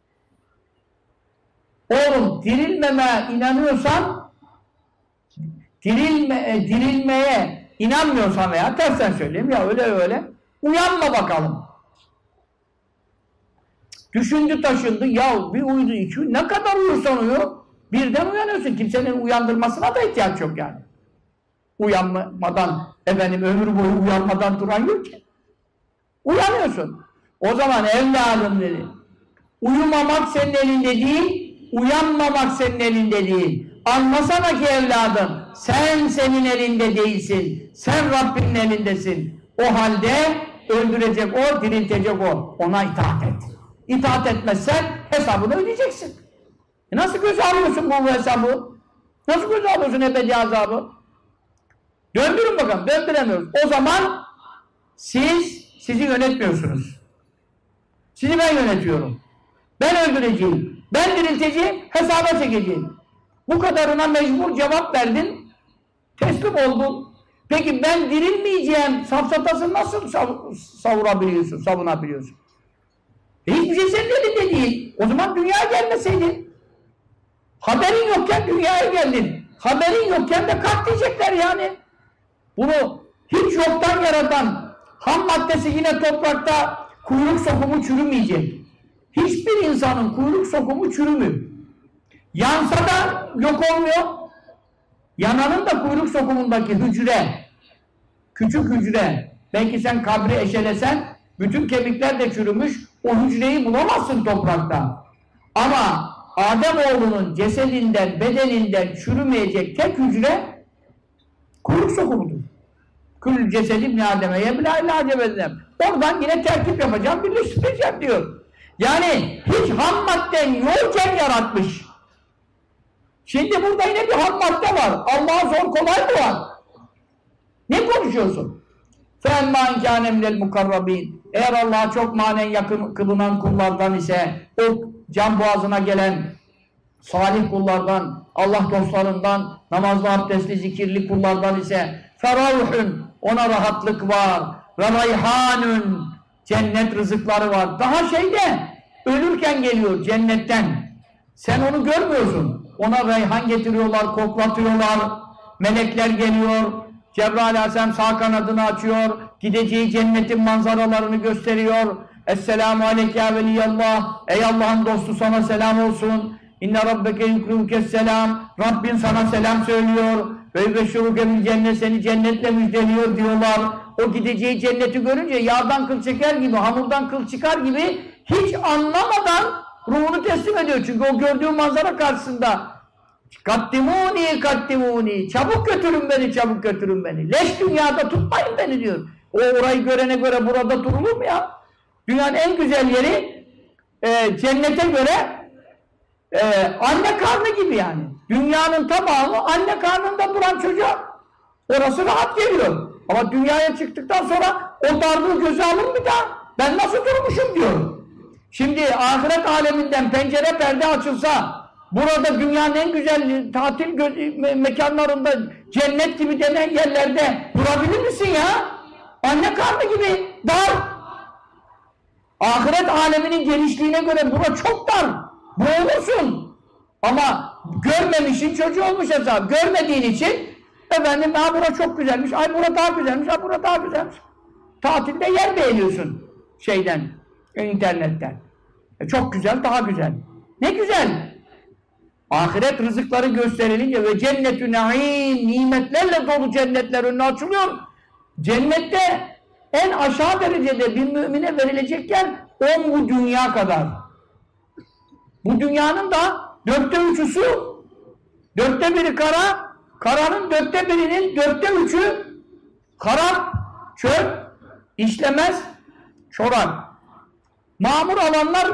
Oğlum dirilmeme inanıyorsan dirilmeye inanmıyorsan veya tersten söyleyeyim ya öyle uyanma bakalım. Düşündü taşındı ya bir uyudu 2 gün ne kadar uyursan uyu birden uyanıyorsun. Kimsenin uyandırmasına da ihtiyaç yok yani. Uyanmadan ömür boyu uyanmadan duran yok ki. Uyanıyorsun. O zaman evladım dedi. Uyumamak senin elinde değil, uyanmamak senin elinde değil. Anlasana ki evladım, sen senin elinde değilsin. Sen Rabbinin elindesin. O halde öldürecek o, diriltecek o. Ona itaat et. İtaat etmezsen hesabını ödeyeceksin. Nasıl göze alıyorsun bu hesabı? Nasıl göze alıyorsun ebedi azabı? Döndürün bakalım. Döndüremiyoruz. O zaman sizi yönetmiyorsunuz. Sizi ben yönetiyorum. Ben öldüreceğim. Ben dirilteceğim. Hesaba çekeceğim. Bu kadarına mecbur cevap verdin. Teslim oldun. Peki ben dirilmeyeceğim safsatasını nasıl savunabiliyorsun? Hiçbir şey senin elinde değil. O zaman dünyaya gelmeseydin. Haberin yokken dünyaya geldin. Haberin yokken de kalk diyecekler yani. Bunu hiç yoktan yaratan ham maddesi yine toprakta kuyruk sokumu çürümeyecek. Hiçbir insanın kuyruk sokumu çürümüyor. Yansa da yok olmuyor. Yananın da kuyruk sokumundaki hücre, küçük hücre, belki sen kabri eşelesen, bütün kemikler de çürümüş, o hücreyi bulamazsın toprakta. Ama Ademoğlunun cesedinden, bedeninden çürümeyecek tek hücre, kuyruk sokumudur. Kül cesedim ne Adem'e yebilâ ilâ cebedinem. Oradan yine terkip yapacağım, birleştireceğim diyor. Yani hiç ham madden yokken yaratmış. Şimdi burada yine bir ham madde var. Allah'a zor kolay mı var? Ne konuşuyorsun? فَاَمَّا اِنْكَانَ مِنَ الْمُقَرَّب۪ينَ Eğer Allah'a çok manen yakın kılınan kullardan ise, o can boğazına gelen salih kullardan, Allah dostlarından, namazlı, abdestli, zikirli kullardan ise فَرَوْحٌ Ona rahatlık var. وَرَيْحَانٌ Cennet rızıkları var. Daha ölürken geliyor cennetten. Sen onu görmüyorsun. Ona reyhan getiriyorlar, koklatıyorlar. Melekler geliyor. Cebrail Aleyhisselam sağ kanadını açıyor. Gideceği cennetin manzaralarını gösteriyor. Esselamu aleyke ya veliyallah. Ey Allah'ın dostu sana selam olsun. İnne rabbeke yukrûkesselam. Rabbin sana selam söylüyor. Ve yübeşşirûke bil cennet seni cennetle müjdeliyor diyorlar. O gideceği cenneti görünce yağdan kıl çeker gibi, hamurdan kıl çıkar gibi hiç anlamadan ruhunu teslim ediyor. Çünkü o gördüğü manzara karşısında kattimuni, çabuk götürün beni, çabuk götürün beni. Leş dünyada tutmayın beni diyor. O orayı görene göre burada durulur mu ya? Dünyanın en güzel yeri cennete göre anne karnı gibi yani. Dünyanın tamamı anne karnında duran çocuğa orası rahat geliyor. Ama dünyaya çıktıktan sonra o darlığı göze alır mı da ben nasıl durmuşum diyor. Şimdi ahiret aleminden pencere perde açılsa burada dünyanın en güzel tatil mekanlarında cennet gibi denen yerlerde durabilir misin ya? Anne karnı gibi dar. Ahiret aleminin genişliğine göre bura çok dar. Boğulursun. Ama görmemişsin çocuğu olmuş hesap. Görmediğin için efendim bura çok güzelmiş. Ay bura daha güzelmiş. Ay bura daha güzelmiş. Tatilde yer beğeniyorsun internetten. Çok güzel, daha güzel. Ne güzel. Ahiret rızıkları gösterilince ve cennetü naim, nimetlerle dolu cennetler önüne açılıyor. Cennette en aşağı derecede bir mümine verilecek yer 10 bu dünya kadar. Bu dünyanın da 3'ü su, 1/4 kara, karanın 1/4'inin 3'ü harap, çöp, işlemez, çorak. Mamur alanlar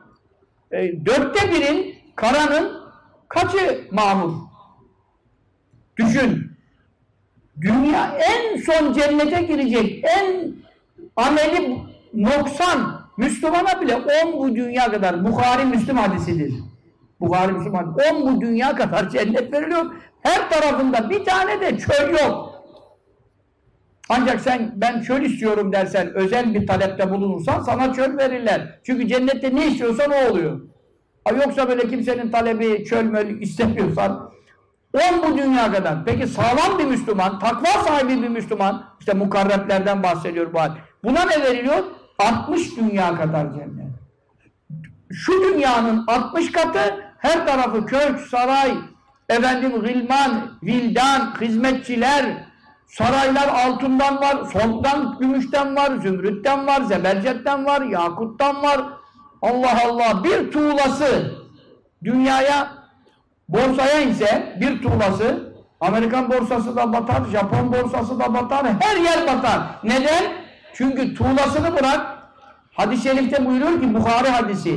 1/4'in karanın kaçı mamur? Düşün. Dünya en son cennete girecek, en ameli noksan Müslümana bile 10 bu dünya kadar, Bukhari Müslim hadisidir. Bukhari Müslim hadisi. 10 bu dünya kadar cennet veriliyor. Her tarafında bir tane de çöl yok. Ancak ben çöl istiyorum dersen, özel bir talepte bulunursan sana çöl verirler. Çünkü cennette ne istiyorsan o oluyor. Yoksa böyle kimsenin talebi çöl möl istemiyorsan 10 bu dünya kadar. Peki sağlam bir Müslüman, takva sahibi bir Müslüman, işte mukarreplerden bahsediyor bu hal. Buna ne veriliyor? 60 dünya kadar cennet. Şu dünyanın 60 katı, her tarafı kök, saray, gılman, vildan, hizmetçiler, saraylar altından var, soldan gümüşten var, zümrütten var, zebercetten var, yakuttan var. Allah Allah, bir tuğlası dünyaya, borsaya inse bir tuğlası, Amerikan borsası da batar, Japon borsası da batar, her yer batar. Neden? Çünkü tuğlasını bırak, hadis-i şerifte buyuruyor ki, Bukhari hadisi,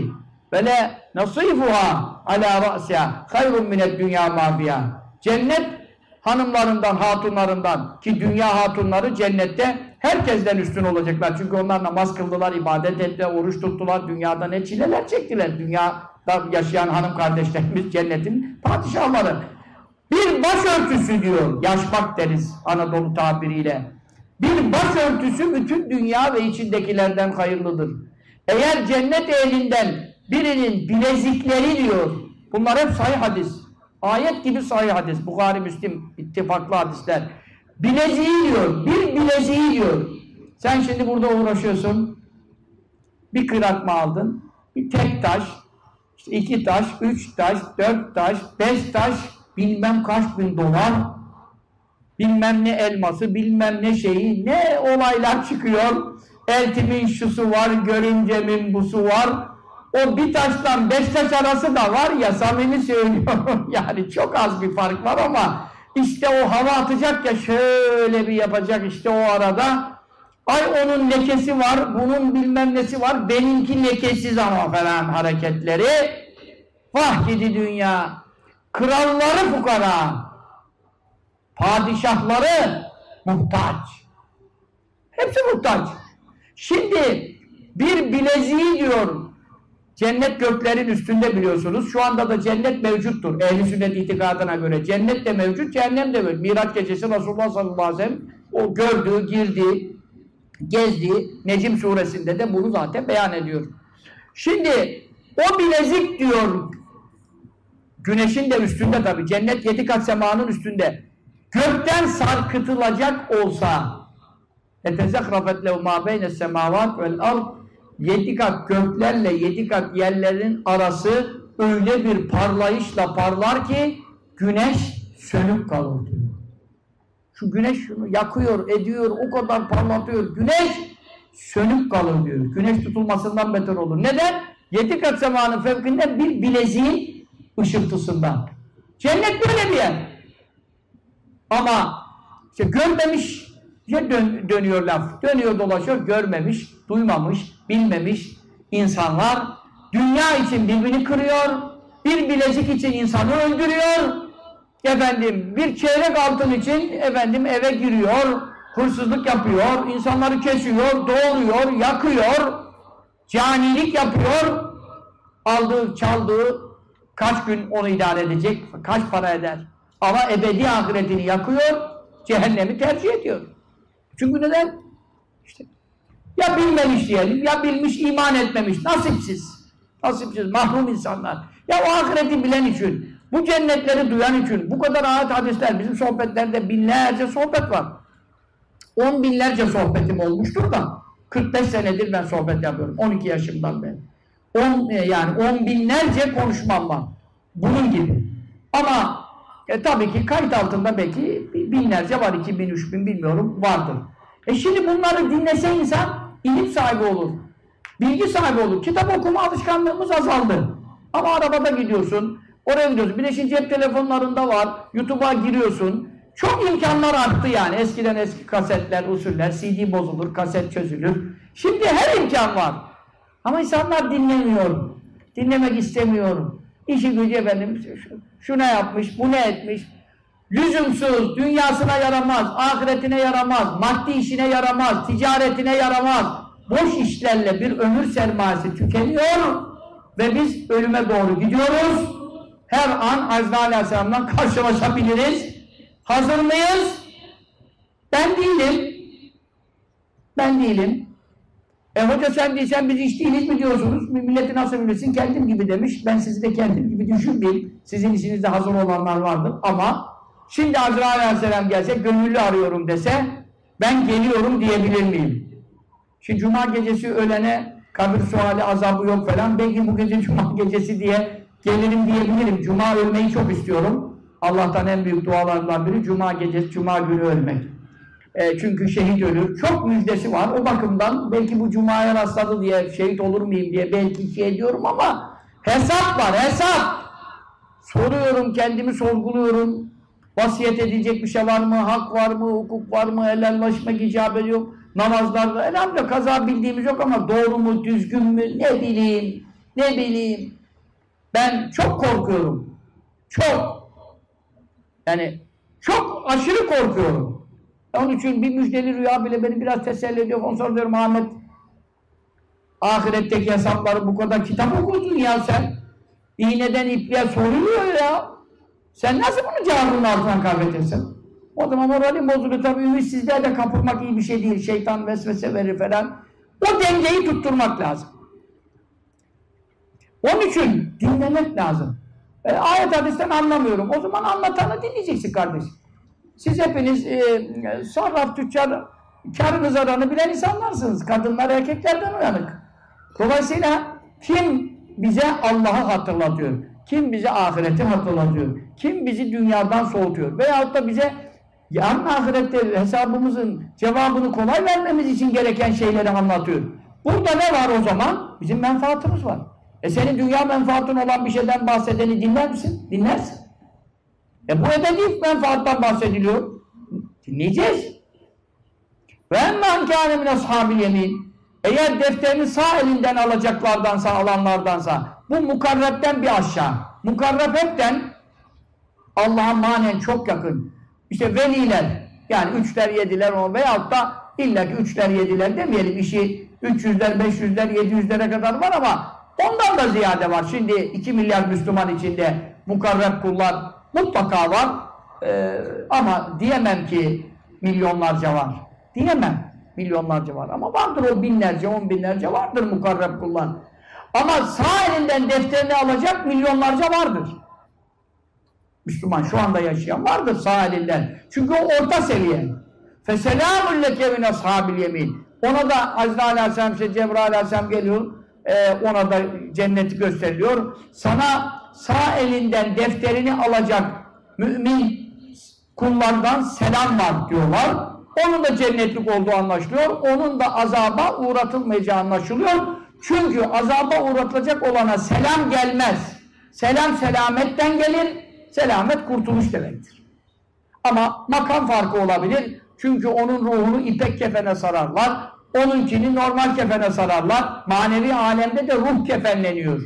ve le nasifuha ala ra'siha hayrun mined dünya ma fiha. Cennet hanımlarından, hatunlarından ki dünya hatunları cennette herkesten üstün olacaklar. Çünkü onlar namaz kıldılar, ibadet ettiler, oruç tuttular, dünyada ne çileler çektiler. Dünyada yaşayan hanım kardeşlerimiz cennetin padişahları. Bir başörtüsü diyor, yaşmak deriz Anadolu tabiriyle. Bir başörtüsü bütün dünya ve içindekilerden hayırlıdır. Eğer cennet ehlinden birinin bilezikleri diyor, bunlar hep sahih hadis. Ayet gibi sahih hadis. Bukhari, Müslim ittifaklı hadisler. Bileziği diyor, bir bileziği diyor. Sen şimdi burada uğraşıyorsun. Bir kırat mı aldın? Bir tek taş, işte 2 taş, 3 taş, 4 taş, 5 taş, bilmem kaç bin dolar, bilmem ne elması, bilmem ne şeyi, ne olaylar çıkıyor. Eltimin şusu var, görüncemin busu var. O bir taştan 5 taş arası da var ya, samimi söylüyorum. Yani çok az bir fark var ama işte o hava atacak ya, şöyle bir yapacak işte o arada. Ay onun lekesi var, bunun bilmem nesi var, benimki lekesiz ama falan hareketleri. Vah gidi dünya. Kralları fukara, padişahları muhtaç. Hepsi muhtaç. Şimdi bir bileziği diyor, cennet göklerin üstünde biliyorsunuz. Şu anda da cennet mevcuttur. Ehl-i sünnet itikadına göre. Cennet de mevcut, cehennem de mevcut. Miraç gecesi Resulullah sallallahu aleyhi ve sellem o gördüğü, girdiği, gezdiği Necm suresinde de bunu zaten beyan ediyor. Şimdi o bilezik diyor, güneşin de üstünde tabi. Cennet 7 kat semanın üstünde. Gökten sarkıtılacak olsa etezekrafet lehu mâ beyne semâvât vel ard, 7 kat göklerle 7 kat yerlerin arası öyle bir parlayışla parlar ki güneş sönüp kalır diyor. Şu güneş şunu yakıyor, ediyor, o kadar parlatıyor. Güneş sönüp kalır diyor. Güneş tutulmasından beter olur. Neden? 7 kat semanın fevkinde bir bileziğin ışıltısından. Cennet böyle bir yer. Ama işte görmemiş dönüyor laf. Dönüyor dolaşıyor, görmemiş, duymamış, bilmemiş insanlar dünya için birbirini kırıyor, bir bilezik için insanı öldürüyor, efendim bir çeyrek altın için efendim eve giriyor, hırsızlık yapıyor, insanları kesiyor, doğuruyor, yakıyor, canilik yapıyor, aldığı, çaldığı kaç gün onu idare edecek, kaç para eder? Ama ebedi ahiretini yakıyor, cehennemi tercih ediyor. Çünkü neden? İşte ya bilmemiş diyelim, ya bilmiş iman etmemiş, nasipsiz. Nasipsiz, mahrum insanlar. Ya o ahireti bilen için, bu cennetleri duyan için, bu kadar ayet hadisler, bizim sohbetlerde binlerce sohbet var. 10 binlerce sohbetim olmuştur da, 45 senedir ben sohbet yapıyorum, 12 yaşımdan beri. Yani 10 binlerce konuşmam var. Bunun gibi. Ama tabii ki kayıt altında belki binlerce var, 2000, 3000 bilmiyorum vardır. Şimdi bunları dinlese insan ilim sahibi olur. Bilgi sahibi olur. Kitap okuma alışkanlığımız azaldı. Ama arabada gidiyorsun, oraya gidiyorsun. Bir de şimdi cep telefonlarında var, YouTube'a giriyorsun. Çok imkanlar arttı yani. Eskiden eski kasetler, usuller, CD bozulur, kaset çözülür. Şimdi her imkan var. Ama insanlar dinlemiyor. Dinlemek istemiyor. İşi gücü efendim, şu ne yapmış, bu ne etmiş. Lüzumsuz, dünyasına yaramaz, ahiretine yaramaz, maddi işine yaramaz, ticaretine yaramaz. Boş işlerle bir ömür sermayesi tükeniyor ve biz ölüme doğru gidiyoruz. Her an Azrail Aleyhisselam'dan karşılaşabiliriz. Hazır mıyız? Ben değilim. Ben değilim. Hoca sen değilsen biz hiç değiliz mi diyorsunuz? Milleti nasıl bilirsin? Kendim gibi demiş. Ben sizi de kendim gibi düşünmeyeyim. Sizin içinizde hazır olanlar vardır ama şimdi Azrail Aleyhisselam gelse, gönüllü arıyorum dese ben geliyorum diyebilir miyim? Şimdi Cuma gecesi ölene kabir suali azabı yok falan. Belki bu gece Cuma gecesi diye gelirim diyebilirim. Cuma ölmeyi çok istiyorum. Allah'tan en büyük dualarından biri Cuma gecesi, Cuma günü ölmek. Çünkü şehit ölür. Çok müjdesi var. O bakımdan belki bu Cuma'ya rastladı diye şehit olur muyum diye belki şey diyorum ama hesap var, hesap. Soruyorum, kendimi sorguluyorum. Vasiyet edecek bir şey var mı? Hak var mı? Hukuk var mı? Helallaşmak icap ediyor. Namazlarda elhamdülillah kaza bildiğimiz yok ama doğru mu? Düzgün mü? Ne bileyim. Ne bileyim. Ben çok korkuyorum. Çok. Yani çok aşırı korkuyorum. Onun için bir müjdeli rüya bile beni biraz teselli ediyor. Ondan sonra diyorum Ahmet, ahiretteki hesapları bu kadar kitap okudun ya sen. İğneden ipliğe soruluyor ya. Sen nasıl bunu cevabının altına kaybedersin? O zaman moralim bozuluyor. Tabii ümitsizliğe kapılmak iyi bir şey değil. Şeytan vesvese verir falan. O dengeyi tutturmak lazım. Onun için dinlemek lazım. Ayet hadisten anlamıyorum. O zaman anlatanı dinleyeceksin kardeşim. Siz hepiniz sarraf, tüccar, kârını zararını bilen insanlarsınız. Kadınlar erkeklerden uyanık. Dolayısıyla kim bize Allah'ı hatırlatıyor? Kim bize ahireti hatırlatıyor? Kim bizi dünyadan soğutuyor? Veyahut da bize yarın ahirette hesabımızın cevabını kolay vermemiz için gereken şeyleri anlatıyor. Burada ne var o zaman? Bizim menfaatımız var. Senin dünya menfaatın olan bir şeyden bahsedeni dinler misin? Dinlersin. Bu ebedi menfaattan bahsediliyor. Dinleyeceğiz. Ve emmâ kâne min ashâbil yemîn. Eğer defterini sağ elinden alacaklardansa, alanlardansa, bu mukarrepten bir aşağı. Mukarrep hepten Allah'a manen çok yakın. İşte veliler, yani 3'ler 7'ler veyahut da illa ki 3'ler 7'ler demeyelim, işi 300'ler 500'ler 700'lere kadar var ama ondan da ziyade var. Şimdi 2 milyar Müslüman içinde mukarreb kullar mutlaka var. Ama diyemem ki milyonlarca var. Diyemem milyonlarca var. Ama vardır o binlerce, 10 binlerce vardır mukarreb kullar. Ama sağ elinden defterini alacak milyonlarca vardır. Müslüman şu anda yaşayan vardır sağ elinden. Çünkü o orta seviye. فَسَلَامُ لَكَ مِنْ أَصْحَابِ الْيَمِينَ. Ona da Azrail Aleyhisselam, Cebrail Aleyhisselam geliyor. Ona da cenneti gösteriliyor. Sana sağ elinden defterini alacak mümin kullardan selam var diyorlar. Onun da cennetlik olduğu anlaşılıyor. Onun da azaba uğratılmayacağı anlaşılıyor. Çünkü azaba uğratılacak olana selam gelmez. Selam selametten gelir. Selamet kurtuluş demektir. Ama makam farkı olabilir. Çünkü onun ruhunu ipek kefene sararlar. Onunkini normal kefene sararlar. Manevi alemde de ruh kefenleniyor.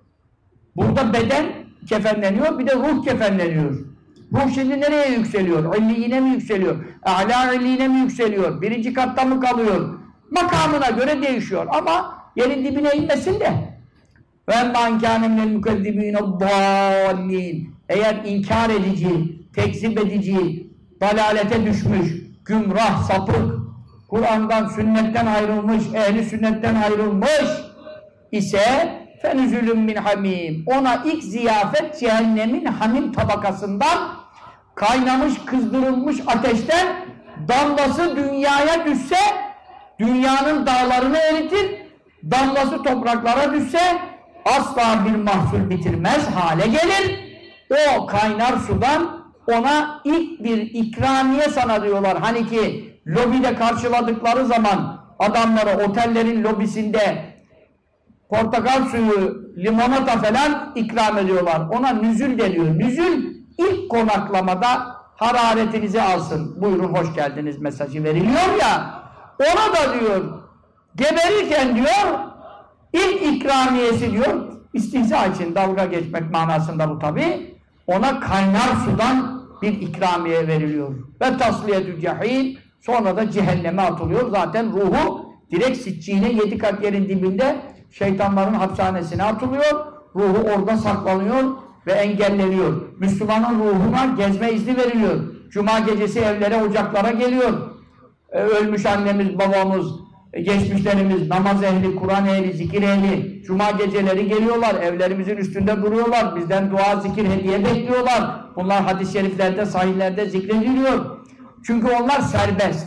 Burada beden kefenleniyor, bir de ruh kefenleniyor. Ruh şimdi nereye yükseliyor? İlliyine mi yükseliyor? A'lâ illiğine mi yükseliyor? Birinci katta mı kalıyor? Makamına göre değişiyor. Ama yerin dibine inmesin de. وَاَمَّا كَانَ مِنَ الْمُكَذِّبِينَ الضَّالِّينَ. Eğer inkar edici, tekzip edici, dalalete düşmüş, gümrah, sapık, Kur'an'dan, sünnetten ayrılmış, ehli sünnetten ayrılmış ise فَنُزُلٌ مِنْ hamim. Ona ilk ziyafet cehennemin hamim tabakasından kaynamış, kızdırılmış ateşten damlası dünyaya düşse dünyanın dağlarını eritir, damlası topraklara düşse asla bir mahsul bitirmez hale gelir. O kaynar sudan ona ilk bir ikramiye sana diyorlar. Hani ki lobide karşıladıkları zaman adamlara otellerin lobisinde portakal suyu, limonata falan ikram ediyorlar. Ona nüzül deniyor. Nüzül ilk konaklamada hararetinizi alsın. Buyurun hoş geldiniz mesajı veriliyor ya. Ona da diyor geberirken diyor ilk ikramiyesi diyor istihza için dalga geçmek manasında bu tabi. Ona kaynar sudan bir ikramiye veriliyor. Ve tasliyetü cehîm. Sonra da cehenneme atılıyor. Zaten ruhu direkt Siccine 7 kat yerin dibinde şeytanların hapishanesine atılıyor. Ruhu orada saklanıyor ve engelleniyor. Müslümanın ruhuna gezme izni veriliyor. Cuma gecesi evlere, ocaklara geliyor. Ölmüş annemiz, babamız, geçmişlerimiz, namaz ehli, Kur'an ehli, zikir ehli, cuma geceleri geliyorlar, evlerimizin üstünde duruyorlar, bizden dua, zikir, hediye bekliyorlar. Bunlar hadis-i şeriflerde, sahihlerde zikrediliyor. Çünkü onlar serbest.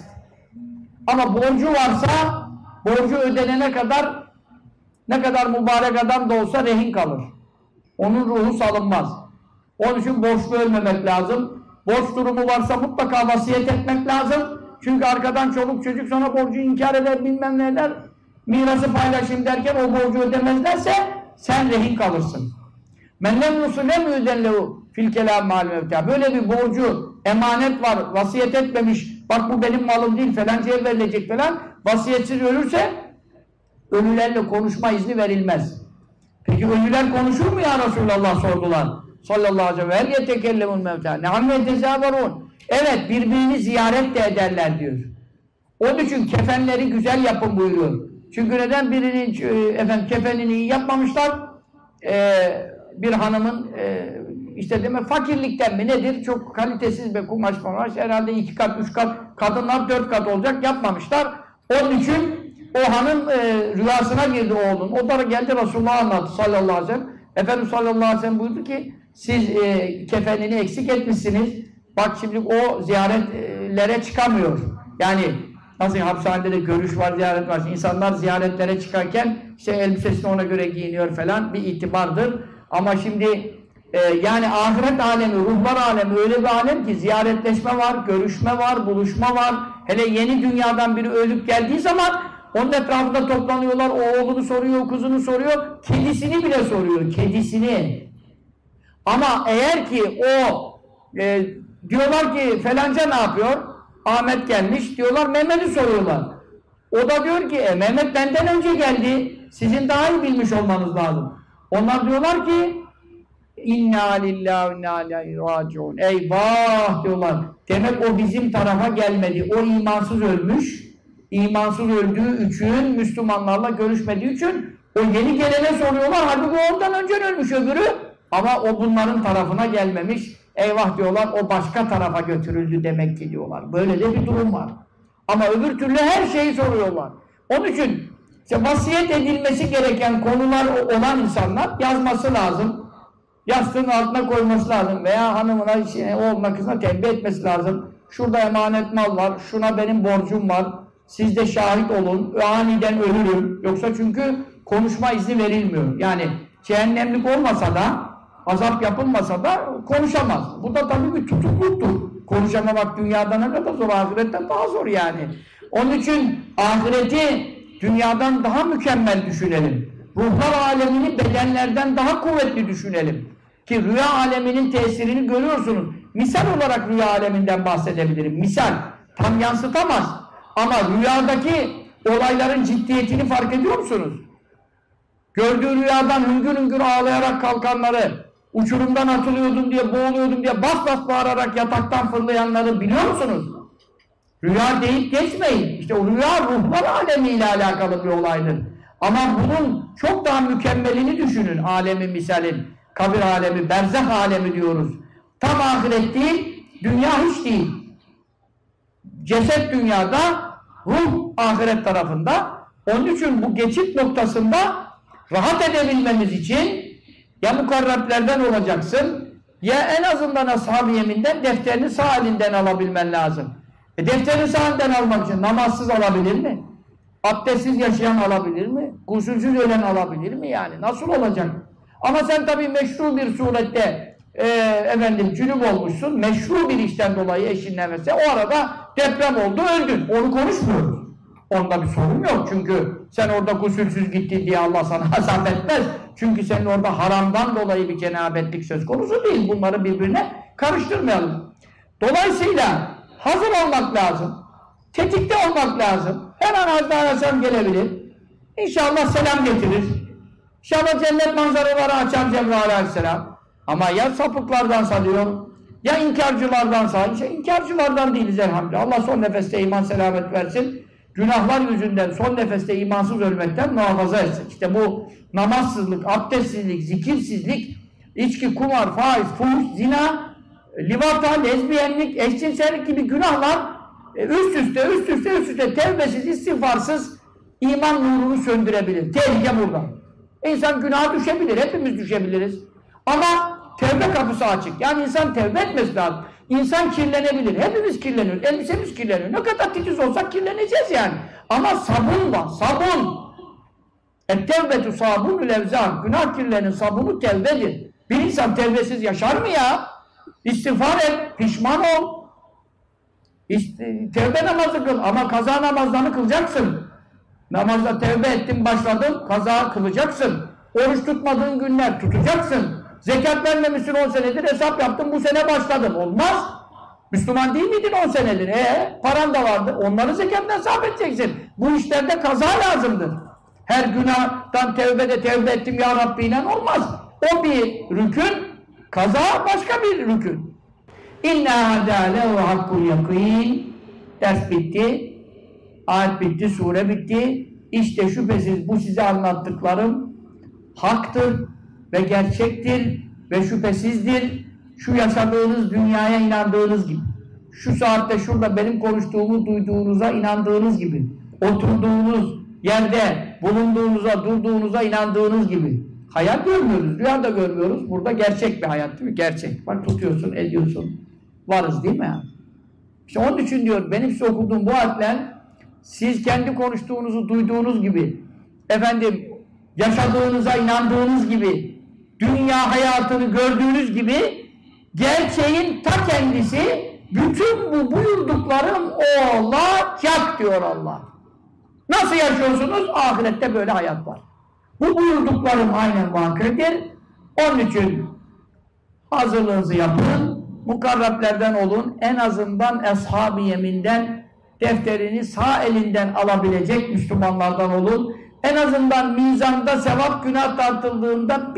Ama borcu varsa, borcu ödenene kadar, ne kadar mübarek adam da olsa rehin kalır. Onun ruhu salınmaz. Onun için borçlu ölmemek lazım. Borç durumu varsa mutlaka vasiyet etmek lazım. Çünkü arkadan çoluk çocuk sonra borcu inkar eder, bilmem neler, mirası paylaşayım derken o borcu ödemezlerse sen rehin kalırsın. Men lem yusulem yüdenlehu fil kelam mal mevta. Böyle bir borcu, emanet var, vasiyet etmemiş, bak bu benim malım değil falancaya verilecek falan, vasiyetsiz ölürse ölülerle konuşma izni verilmez. Peki ölüler konuşur mu ya Resulallah sordular. Sallallahu aleyhi ve sellem. Yetekellemun mevta. Ne'am yetezaverun. Evet birbirini ziyaret de ederler diyor. Onun için kefenleri güzel yapın buyuruyor. Çünkü neden birinin kefenini iyi yapmamışlar? Bir hanımın işte demek fakirlikten mi nedir? Çok kalitesiz bir kumaş herhalde 2 kat 3 kat kadınlar 4 kat olacak yapmamışlar. Onun için o hanım rüyasına girdi oğlun. O da geldi Resulullah anlattı sallallahu aleyhi ve sellem. Efendimiz sallallahu aleyhi ve sellem buyurdu ki siz kefenini eksik etmişsiniz. Bak şimdi o ziyaretlere çıkamıyor. Yani nasıl hapishanede de görüş var, ziyaret var. İnsanlar ziyaretlere çıkarken işte elbisesini ona göre giyiniyor falan bir itibardır. Ama şimdi yani ahiret alemi, ruhlar alemi öyle bir alem ki ziyaretleşme var, görüşme var, buluşma var. Hele yeni dünyadan biri ölüp geldiği zaman onun etrafında toplanıyorlar, o oğlunu soruyor, o kızını soruyor, kedisini bile soruyor, kedisini. Ama eğer ki o diyorlar ki falanca ne yapıyor? Ahmet gelmiş, diyorlar Mehmet'i soruyorlar. O da diyor ki Mehmet benden önce geldi, sizin daha iyi bilmiş olmanız lazım. Onlar diyorlar ki İnna lillahi ve inna ileyhi raciun. Eyvah diyorlar. Demek o bizim tarafa gelmedi. O imansız ölmüş. İmansız öldüğü için, Müslümanlarla görüşmediği için o yeni gelene soruyorlar. Halbuki ondan önce ölmüş öbürü. Ama o bunların tarafına gelmemiş. Eyvah diyorlar, o başka tarafa götürüldü demek ki diyorlar. Böyle de bir durum var. Ama öbür türlü her şeyi soruyorlar. Onun için işte vasiyet edilmesi gereken konular olan insanlar yazması lazım. Yastığın altına koyması lazım veya hanımına, oğluna, kızına tembih etmesi lazım. Şurada emanet mal var, şuna benim borcum var. Siz de şahit olun, aniden ölürüm. Yoksa çünkü konuşma izni verilmiyor. Yani cehennemlik olmasa da, azap yapılmasa da konuşamaz. Bu da tabii bir tutukluktur. Konuşamamak dünyada ne kadar zor, ahiretten daha zor yani. Onun için ahireti dünyadan daha mükemmel düşünelim. Ruhlar alemini bedenlerden daha kuvvetli düşünelim. Ki rüya aleminin tesirini görüyorsunuz. Misal olarak rüya aleminden bahsedebilirim. Misal. Tam yansıtamaz. Ama rüyadaki olayların ciddiyetini fark ediyor musunuz? Gördüğü rüyadan hüngür hüngür ağlayarak kalkanları, uçurumdan atılıyordum diye, boğuluyordum diye bas bas bağırarak yataktan fırlayanları biliyor musunuz? Rüya deyip geçmeyin. İşte o rüya ruhlar alemiyle alakalı bir olaydır. Ama bunun çok daha mükemmelini düşünün. Alemi misalin, kabir alemi, berzah alemi diyoruz. Tam ahiret değil, dünya hiç değil. Ceset dünyada, ruh ahiret tarafında. Onun için bu geçit noktasında rahat edebilmemiz için ya mukarrablerden olacaksın, ya en azından ashab-ı yeminden defterini sağ elinden alabilmen lazım. Defterini sağ elinden almak için namazsız alabilir mi? Abdestsiz yaşayan alabilir mi? Gusülsüz ölen alabilir mi yani? Nasıl olacak? Ama sen tabii meşru bir surette cünüp olmuşsun. Meşru bir işten dolayı eşinle mesela o arada deprem oldu, öldün. Onu konuşmuyoruz. Onda bir sorun yok. Çünkü sen orada gusülsüz gittin diye Allah sana azap etmez. Çünkü senin orada haramdan dolayı bir cenabetlik söz konusu değil. Bunları birbirine karıştırmayalım. Dolayısıyla hazır olmak lazım. Tetikte olmak lazım. Her an Hazreti Aleyhisselam gelebilir. İnşallah selam getirir. İnşallah cennet manzaraları açar Cebrail Aleyhisselam. Ama ya sapıklardan salıyor, ya inkarcılardan salıyor. İşte inkarcılardan değiliz elhamdülillah. Allah son nefeste iman selamet versin. Günahlar yüzünden son nefeste imansız ölmekten muhafaza etsin. İşte bu namazsızlık, abdestsizlik, zikirsizlik, içki, kumar, faiz, fuhuş, zina, livata, lezbiyenlik, eşcinsellik gibi günahlar üst üste tevbesiz, istiğfarsız iman nurunu söndürebilir. Tehlike burada. İnsan günaha düşebilir, hepimiz düşebiliriz. Ama tevbe kapısı açık. Yani insan tevbe etmesi lazım. İnsan kirlenebilir. Hepimiz kirleniyoruz. Elbisemiz kirleniyor. Ne kadar titiz olsak kirleneceğiz yani. Ama sabun var. Sabun. Et-tevbetu sabunul evzar. Günah kirlerinin sabunu tevbedir. Bir insan tevbesiz yaşar mı ya? İstiğfar et. Pişman ol. Tevbe namazı kıl. Ama kaza namazlarını kılacaksın. Namazda tevbe ettin başladın. Kaza kılacaksın. Oruç tutmadığın günler tutacaksın. Zekat vermemişsin 10 senedir, hesap yaptın, bu sene başladın. Olmaz. Müslüman değil miydin 10 senedir? Paran da vardı. Onları zekatla hesap edeceksin. Bu işlerde kaza lazımdır. Her günahtan tevbe ettim ya Rabbi ile olmaz. O bir rükün, kaza başka bir rükün. İnna hadâle ve hakkul yakîn. Ders bitti. Ayet bitti, sure bitti. İşte şüphesiz bu size anlattıklarım haktır ve gerçektir ve şüphesizdir. Şu yaşadığınız dünyaya inandığınız gibi. Şu saatte şurada benim konuştuğumu duyduğunuza inandığınız gibi. Oturduğunuz yerde bulunduğunuza, durduğunuza inandığınız gibi. Hayat görmüyoruz, rüya da görmüyoruz. Burada gerçek bir hayat değil mi? Gerçek. Bak tutuyorsun, ediyorsun. Varız değil mi? İşte onun için diyor, benim size okuduğum bu ayetler siz kendi konuştuğunuzu duyduğunuz gibi, efendim yaşadığınıza inandığınız gibi, dünya hayatını gördüğünüz gibi gerçeğin ta kendisi bütün bu buyurduklarım olacak diyor Allah. Nasıl yaşıyorsunuz? Ahirette böyle hayat var. Bu buyurduklarım aynen vakıdır. Onun için hazırlığınızı yapın, mukarrablerden olun, en azından Ashab-ı Yemin'den defterini sağ elinden alabilecek Müslümanlardan olun. En azından mizanda sevap günah tartıldığında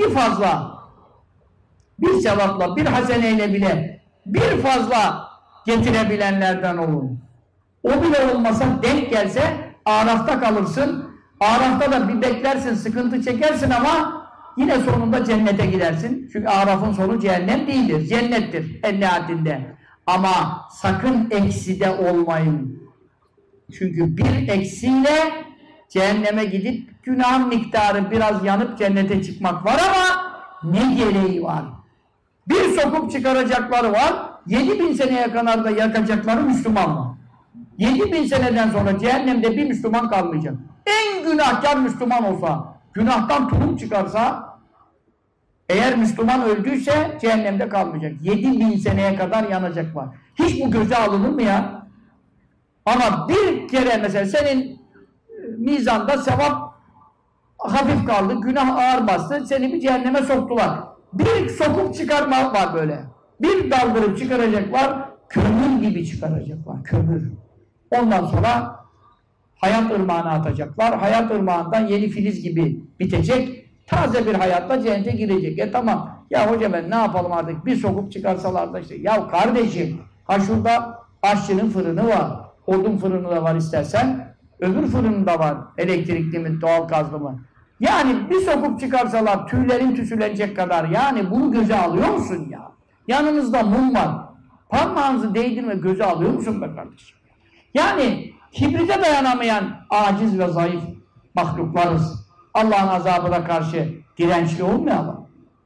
bir sevapla, bir haseneyle bile bir fazla getirebilenlerden olun. O bile olmasa denk gelse Araf'ta kalırsın. Araf'ta da bir beklersin, sıkıntı çekersin ama yine sonunda cennete gidersin. Çünkü Araf'ın sonu cehennem değildir, cennettir en nihayetinde. Ama sakın ekside olmayın. Çünkü bir eksiyle cehenneme gidip günahın miktarı biraz yanıp cennete çıkmak var ama ne gereği var? Bir sokup çıkaracakları var, 7000 seneye kadar da yakacakları Müslüman var. 7000 seneden sonra cehennemde bir Müslüman kalmayacak. En günahkar Müslüman olsa, günahtan tulum çıkarsa, eğer Müslüman öldüyse cehennemde kalmayacak. 7000 seneye kadar yanacak var. Hiç bu göze alınır mı ya? Ama bir kere mesela senin mizanda sevap hafif kaldı, günah ağır bastı, seni bir cehenneme soktular. Bir sokup çıkarma var böyle. Bir daldırıp çıkaracaklar, kömür gibi çıkaracaklar, kömür. Ondan sonra hayat ırmağına atacaklar. Hayat ırmağından yeni filiz gibi bitecek. Taze bir hayatla cennete girecek. Tamam. Ya hoca ben ne yapalım artık? Bir sokup çıkarsalar da işte. Ya kardeşim, ha şurada aşçının fırını var. Odun fırını da var istersen. Öbür fırını da var. Elektrikli mi, doğal gazlı mı? Yani bir sokup çıkarsalar tüylerin tüsülenecek kadar. Yani bunu göze alıyor musun ya? Yanınızda mum var. Parmağınızı değdirme göze alıyor musun be kardeşim? Yani kibrite dayanamayan aciz ve zayıf mahluklarız. Allah'ın azabına karşı dirençli olmayalım.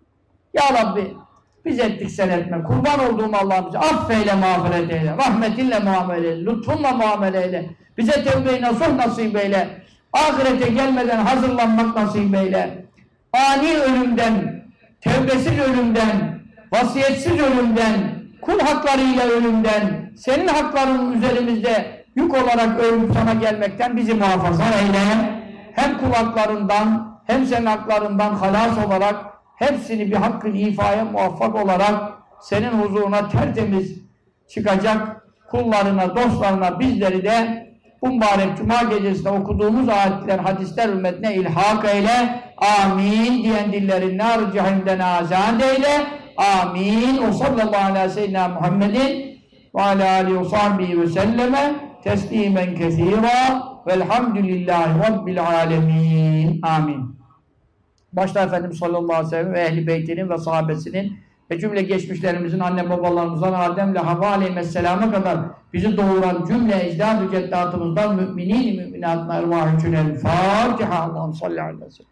Ya Rabbi biz ettik sen etme. Kurban olduğum Allah bize affeyle, mağfiret eyle. Rahmetinle muamele eyle. Lütfunla muamele eyle. Bize tevbe-i nasuh nasip eyle. Ahirete gelmeden hazırlanmak nasip eyle. Ani ölümden, tevbesiz ölümden, vasiyetsiz ölümden, kul haklarıyla ölümden, senin hakların üzerimizde yük olarak ölüp sana gelmekten bizi muhafaza eyle. Hem kul haklarından, hem senin haklarından halas olarak, hepsini bir hakkın ifaya muvaffak olarak senin huzuruna tertemiz çıkacak kullarına, dostlarına bizleri de bu mübarek Cuma gecesinde okuduğumuz ayetler, hadisler ümmetine ilhak eyle. Amin diyen dillerin nar-ı cehennimden azad eyle. Amin. O sallallahu aleyhi ve seyyidina Muhammedin ve alâ âlihi ve sahbihi ve selleme teslimen kesîrâ velhamdülillahi rabbil âlemîn. Amin. Başta Efendimiz sallallahu aleyhi ve sellem ve ehl-i beytinin ve sahabesinin ve cümle geçmişlerimizin anne babalarımızdan Adem'le Havva aleyhisselama kadar bizi doğuran cümle ecdad-ı ceddatımızdan müminin müminatın ervâh-ı cünel Fatiha. Allah'ım salli aleyhi ve sellem.